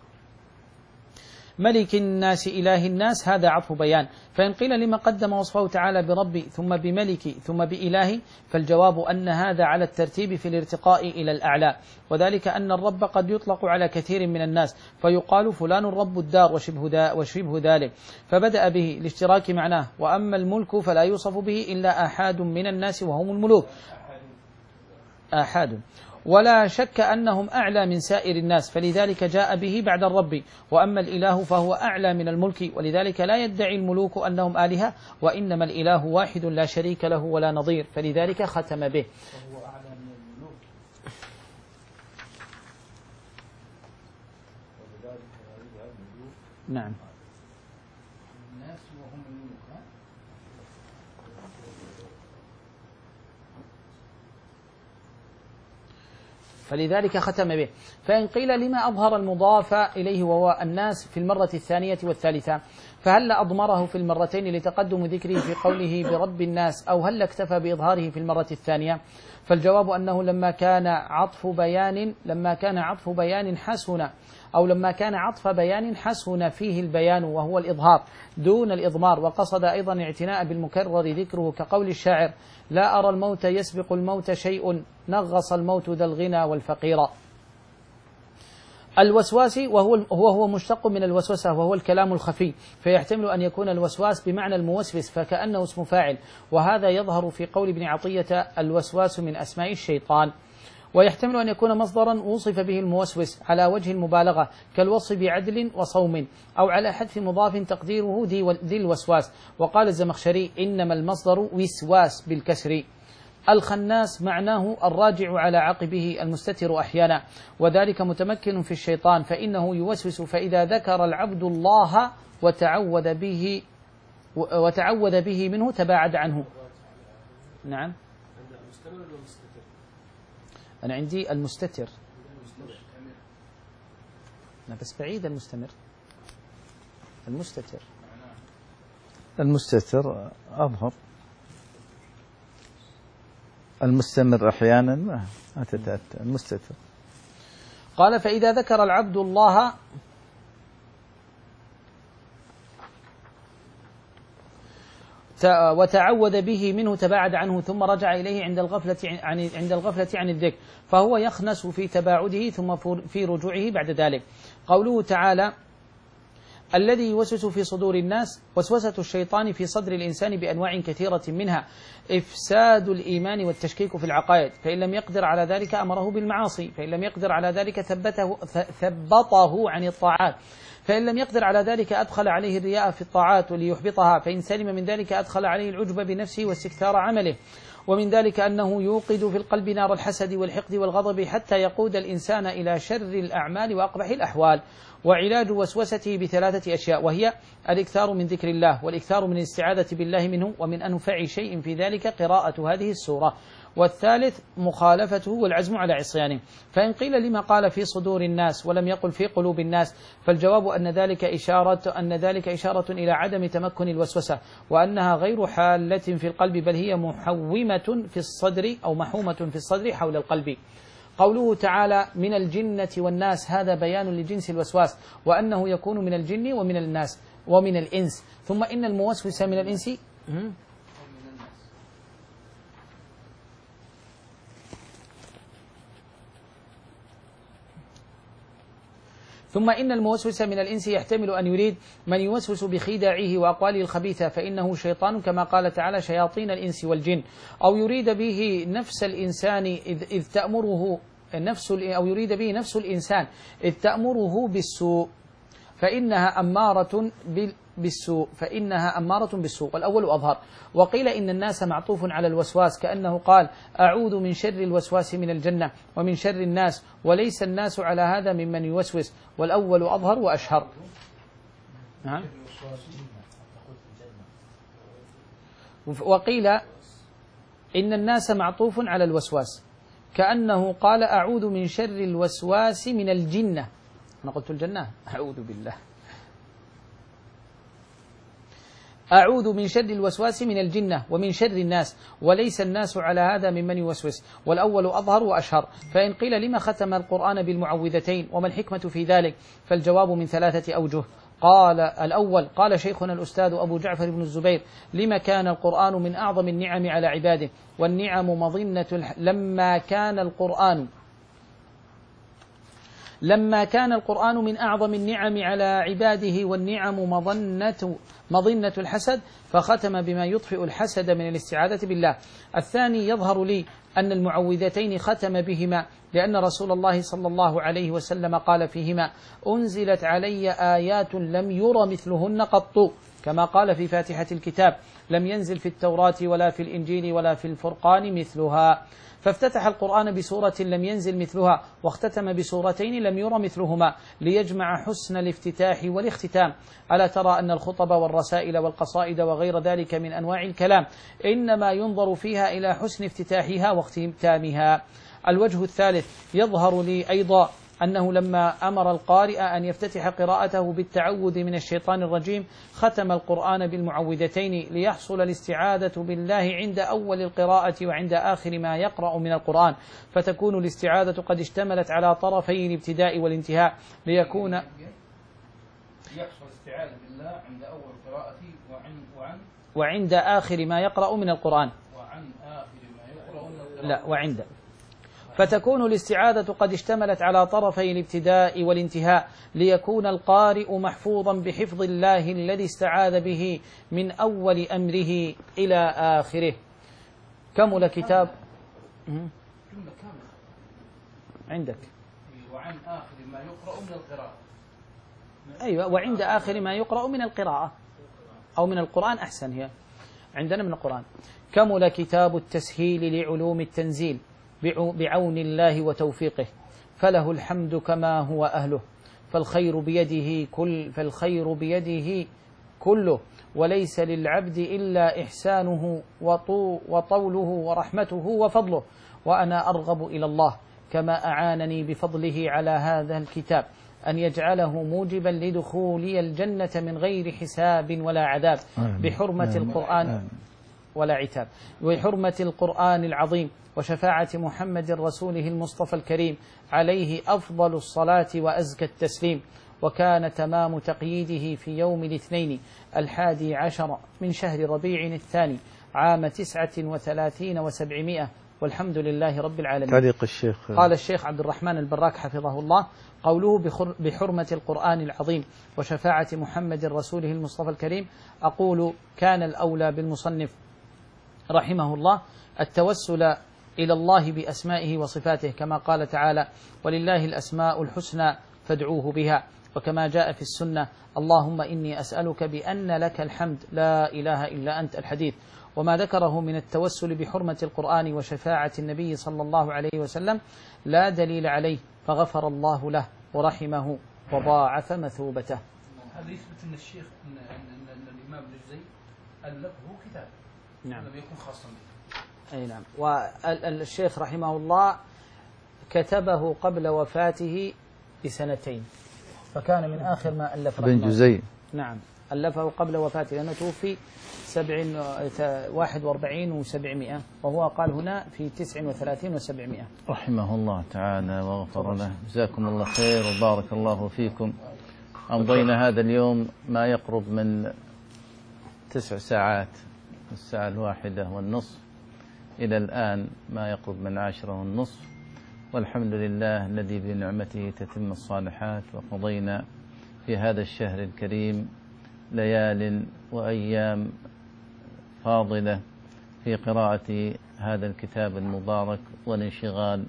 ملك الناس إله الناس هذا عطف بيان. فإن قيل لما قدم وصفه تعالى برب ثم بملك ثم بإله؟ فالجواب أن هذا على الترتيب في الارتقاء إلى الأعلى، وذلك أن الرب قد يطلق على كثير من الناس، فيقال فلان رب الدار وشبه, وشبه ذلك، فبدأ به الاشتراك معناه. وأما الملك فلا يوصف به إلا آحاد من الناس وهم الملوك، آحاد، ولا شك أنهم أعلى من سائر الناس، فلذلك جاء به بعد الرب. وأما الإله فهو أعلى من الملك، ولذلك لا يدعي الملوك أنهم آلهة، وإنما الإله واحد لا شريك له ولا نظير، فلذلك ختم به. وهو أعلى من الملوك، ولذلك يدعى الملوك. نعم. الناس وهم الملوك. ها؟ فلذلك ختم به. فإن قيل لما أظهر المضاف إليه وهو الناس في المرة الثانية والثالثة؟ فهل أضمره في المرتين لتقدم ذكره في قوله برب الناس، أو هل اكتفى بإظهاره في المرة الثانية؟ فالجواب أنه لما كان عطف بيان لما كان عطف بيان حسن أو لما كان عطف بيان حسن فيه البيان وهو الإظهار دون الإضمار، وقصد أيضا اعتناء بالمكرر ذكره، كقول الشاعر: لا أرى الموت يسبق الموت شيء، نغص الموت ذا الغنى والفقير. الوسواس وهو وهو مشتق من الوسوسة، وهو الكلام الخفي، فيحتمل أن يكون الوسواس بمعنى الموسوس فكأنه اسم فاعل، وهذا يظهر في قول ابن عطية: الوسواس من أسماء الشيطان. ويحتمل أن يكون مصدرا وصف به الموسوس على وجه المبالغة، كالوصف بعدل وصوم، أو على حذف مضاف تقديره ذي الوسواس. وقال الزمخشري: إنما المصدر وسواس بالكسر. الخناس معناه الراجع على عقبه المستتر أحيانا، وذلك متمكن في الشيطان، فإنه يوسوس فإذا ذكر العبد الله وتعوذ به وتعوذ به منه تباعد عنه. نعم، أنا عندي المستتر، أنا بس بعيد المستمر. المستتر المستتر أظهر، المستمر أحيانا ما تتأتى. المستتر. قال: فإذا ذكر العبد الله وتعوذ به منه تباعد عنه، ثم رجع إليه عند الغفلة عن عند الغفلة عن الذكر، فهو يخنس في تباعده ثم في رجوعه بعد ذلك. قوله تعالى: الذي يوسوس في صدور الناس، وسوسة الشيطان في صدر الإنسان بأنواع كثيرة، منها إفساد الإيمان والتشكيك في العقائد، فإن لم يقدر على ذلك أمره بالمعاصي، فإن لم يقدر على ذلك ثبته, ثبطه عن الطاعات، فإن لم يقدر على ذلك أدخل عليه الرياء في الطاعات وليحبطها، فإن سلم من ذلك أدخل عليه العجب بنفسه واستكثار عمله. ومن ذلك أنه يوقد في القلب نار الحسد والحقد والغضب حتى يقود الإنسان إلى شر الأعمال وأقبح الأحوال. وعلاج وسوسته بثلاثة أشياء، وهي الإكثار من ذكر الله، والإكثار من الاستعاذة بالله منه، ومن أنفع شيء في ذلك قراءة هذه السورة. والثالث مخالفته والعزم على عصيانه. فإن قيل لما قال في صدور الناس ولم يقل في قلوب الناس، فالجواب أن ذلك إشارة أن ذلك إشارة إلى عدم تمكن الوسوسة، وأنها غير حالة في القلب، بل هي محومة في الصدر أو محومة في الصدر حول القلب. قوله تعالى من الجنة والناس، هذا بيان لجنس الوسواس، وأنه يكون من الجن ومن الناس ومن الإنس. ثم إن الموسوس من الإنس ثم إن الموسوس من الإنس يحتمل أن يريد من يوسوس بخداعه وأقواله الخبيثة، فإنه شيطان كما قال تعالى شياطين الإنس والجن، أو يريد به نفس الإنسان إذ, إذ تأمره نفس أو يريد به نفس الإنسان إذ تأمره بالسوء فإنها أمارة بالسوء فإنها أمارة بالسوء والأول أظهر. وقيل إن الناس معطوف على الوسواس، كأنه قال أعوذ من شر الوسواس من الجنة ومن شر الناس، وليس الناس على هذا ممن يوسوس، والأول أظهر وأشهر. نعم. وقيل إن الناس معطوف على الوسواس، كأنه قال أعوذ من شر الوسواس من الجنة. أنا قلت الجنة، أعوذ بالله. أعوذ من شر الوسواس من الجنة ومن شر الناس، وليس الناس على هذا ممن يوسوس، والأول أظهر وأشهر. فإن قيل لما ختم القرآن بالمعوذتين وما الحكمة في ذلك، فالجواب من ثلاثة أوجه. قال الأول، قال شيخنا الأستاذ أبو جعفر بن الزبير لما كان القرآن من أعظم النعم على عباده، والنعم مظنة الح... لما كان القرآن لما كان القرآن من أعظم النعم على عباده والنعم مظنة مظنة الحسد، فختم بما يطفئ الحسد من الاستعاذة بالله. الثاني، يظهر لي أن المعوذتين ختم بهما لأن رسول الله صلى الله عليه وسلم قال فيهما أنزلت علي آيات لم ير مثلهن قط، كما قال في فاتحة الكتاب لم ينزل في التوراة ولا في الإنجيل ولا في الفرقان مثلها. فافتتح القرآن بسورة لم ينزل مثلها، واختتم بسورتين لم ير مثلهما، ليجمع حسن الافتتاح والاختتام. ألا ترى أن الخطب والرسائل والقصائد وغير ذلك من أنواع الكلام إنما ينظر فيها إلى حسن افتتاحها واختتامها. الوجه الثالث، يظهر لي أيضا أنه لما أمر القارئ أن يفتتح قراءته بالتعوذ من الشيطان الرجيم ختم القرآن بالمعوذتين ليحصل الاستعاذة بالله عند أول القراءة وعند آخر ما يقرأ من القرآن، فتكون الاستعاذة قد اشتملت على طرفي الابتداء والانتهاء، ليكون يحصل الاستعاذة بالله عند أول قراءة وعن وعن وعند آخر ما يقرأ من القرآن وعن آخر ما يقرأ من القرآن لا وعند فتكون الاستعاذة قد اشتملت على طرفي الابتداء والانتهاء، ليكون القارئ محفوظا بحفظ الله الذي استعاذ به من أول أمره إلى آخره. كمل كتاب جملة كاملة عندك وعن آخر ما يقرأ من القراءة. أيوة، وعند آخر ما يقرأ من القراءة أو من القرآن، أحسن، هي عندنا من القرآن. كمل كتاب التسهيل لعلوم التنزيل بعون الله وتوفيقه، فله الحمد كما هو أهله، فالخير بيده كل فالخير بيده كله، وليس للعبد إلا إحسانه وطوله ورحمته وفضله، وأنا أرغب إلى الله كما أعانني بفضله على هذا الكتاب أن يجعله موجبا لدخولي الجنة من غير حساب ولا عذاب، بحرمة القرآن ولا عتاب، وحرمة القرآن العظيم، وشفاعة محمد رسوله المصطفى الكريم عليه أفضل الصلاة وأزكى التسليم. وكان تمام تقييده في يوم الاثنين الحادي عشر من شهر ربيع الثاني عام تسعة وثلاثين وسبعمائة، والحمد لله رب العالمين. تعليق الشيخ. قال الشيخ عبد الرحمن البراك حفظه الله: قوله بحرمة القرآن العظيم وشفاعة محمد رسوله المصطفى الكريم، أقول كان الأولى بالمصنف رحمه الله التوسل إلى الله بأسمائه وصفاته، كما قال تعالى: ولله الأسماء الحسنى فادعوه بها، وكما جاء في السنة اللهم إني أسألك بأن لك الحمد لا إله إلا أنت الحديث، وما ذكره من التوسل بحرمة القرآن وشفاعة النبي صلى الله عليه وسلم لا دليل عليه، فغفر الله له ورحمه وضاعف مثوبته. هذا يثبت أن الشيخ أن, أن, أن الإمام الجزي ألفه كتاب نعم. لم يكن خاصا به. أي نعم. والشيخ رحمه الله كتبه قبل وفاته بسنتين، فكان من آخر ما ألف ابن جزي. نعم ألفه قبل وفاته لأنه توفي سبع واحد وأربعين وسبعمائة، وهو قال هنا في تسع وثلاثين وسبعمائة. رحمه الله تعالى وغفر له. جزاكم الله خير وبارك الله فيكم. أمضينا هذا اليوم ما يقرب من تسع ساعات، الساعة الواحدة والنصف إلى الآن ما يقرب من عشرة والنصف، والحمد لله الذي بنعمته تتم الصالحات. وقضينا في هذا الشهر الكريم ليال وأيام فاضلة في قراءة هذا الكتاب المبارك والانشغال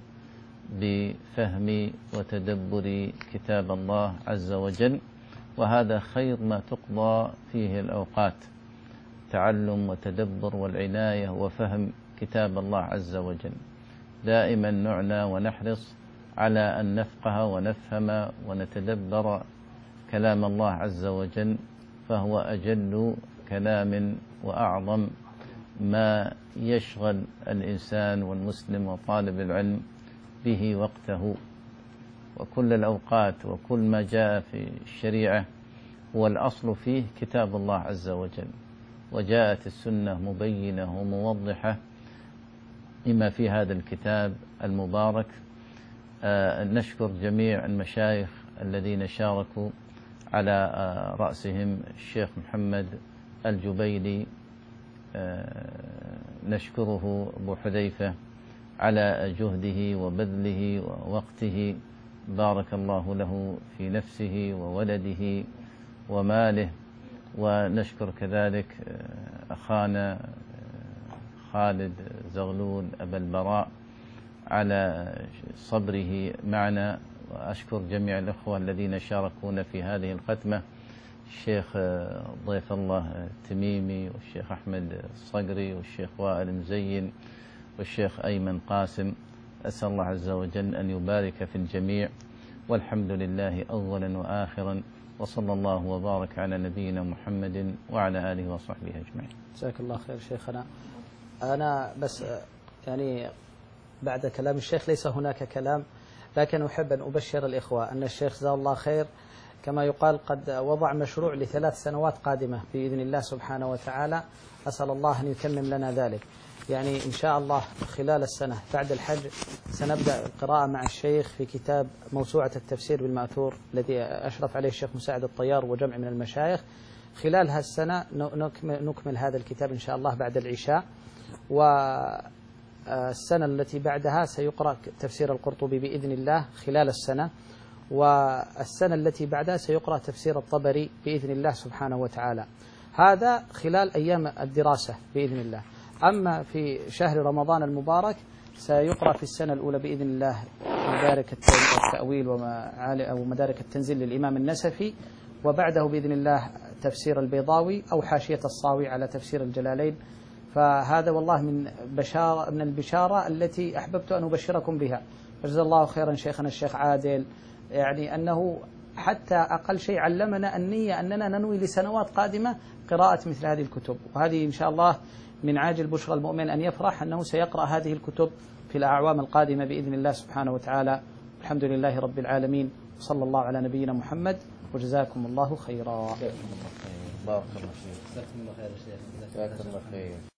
بفهم وتدبر كتاب الله عز وجل، وهذا خير ما تقضى فيه الأوقات، تعلم وتدبر والعناية وفهم كتاب الله عز وجل. دائما نعنى ونحرص على أن نفقه ونفهم ونتدبر كلام الله عز وجل، فهو أجل كلام وأعظم ما يشغل الإنسان والمسلم وطالب العلم به وقته. وكل الأوقات وكل ما جاء في الشريعة هو الأصل فيه كتاب الله عز وجل، وجاءت السنة مبينة وموضحة لما في هذا الكتاب المبارك. آه نشكر جميع المشايخ الذين شاركوا، على آه رأسهم الشيخ محمد الجبيلي، آه نشكره أبو حذيفة على جهده وبذله ووقته، بارك الله له في نفسه وولده وماله. ونشكر كذلك أخانا خالد زغلول أبا البراء على صبره معنا، وأشكر جميع الأخوة الذين شاركونا في هذه الختمة، الشيخ ضيف الله التميمي والشيخ أحمد الصقري والشيخ وائل مزين والشيخ أيمن قاسم. أسأل الله عز وجل أن يبارك في الجميع، والحمد لله أولا وآخرا، وصلى الله وبارك على نبينا محمد وعلى آله وصحبه أجمعين. جزاك الله خير شيخنا. أنا بس يعني بعد كلام الشيخ ليس هناك كلام، لكن أحب أن أبشر الإخوة أن الشيخ جزاه الله خير كما يقال قد وضع مشروع لثلاث سنوات قادمة بإذن الله سبحانه وتعالى. أسأل الله أن يتمم لنا ذلك. يعني إن شاء الله خلال السنة بعد الحج سنبدأ القراءة مع الشيخ في كتاب موسوعة التفسير بالمأثور الذي أشرف عليه الشيخ مساعد الطيار وجمع من المشايخ. خلال هالسنة نكمل هذا الكتاب إن شاء الله بعد العشاء، والسنة التي بعدها سيقرأ تفسير القرطبي بإذن الله خلال السنة، والسنة التي بعدها سيقرأ تفسير الطبري بإذن الله سبحانه وتعالى. هذا خلال أيام الدراسة بإذن الله. أما في شهر رمضان المبارك سيقرأ في السنة الأولى بإذن الله مدارك التأويل ومدارك التنزيل للإمام النسفي، وبعده بإذن الله تفسير البيضاوي أو حاشية الصاوي على تفسير الجلالين. فهذا والله من بشارة من البشارة التي أحببت أن أبشركم بها. فجزا الله خيرا شيخنا الشيخ عادل، يعني أنه حتى أقل شيء علمنا النية أننا ننوي لسنوات قادمة قراءة مثل هذه الكتب، وهذه إن شاء الله من عاجل بشرى المؤمن أن يفرح أنه سيقرأ هذه الكتب في الأعوام القادمة بإذن الله سبحانه وتعالى. الحمد لله رب العالمين، وصلى الله على نبينا محمد، وجزاكم الله خيرا. بارك الله فيك. جزاكم الله خير.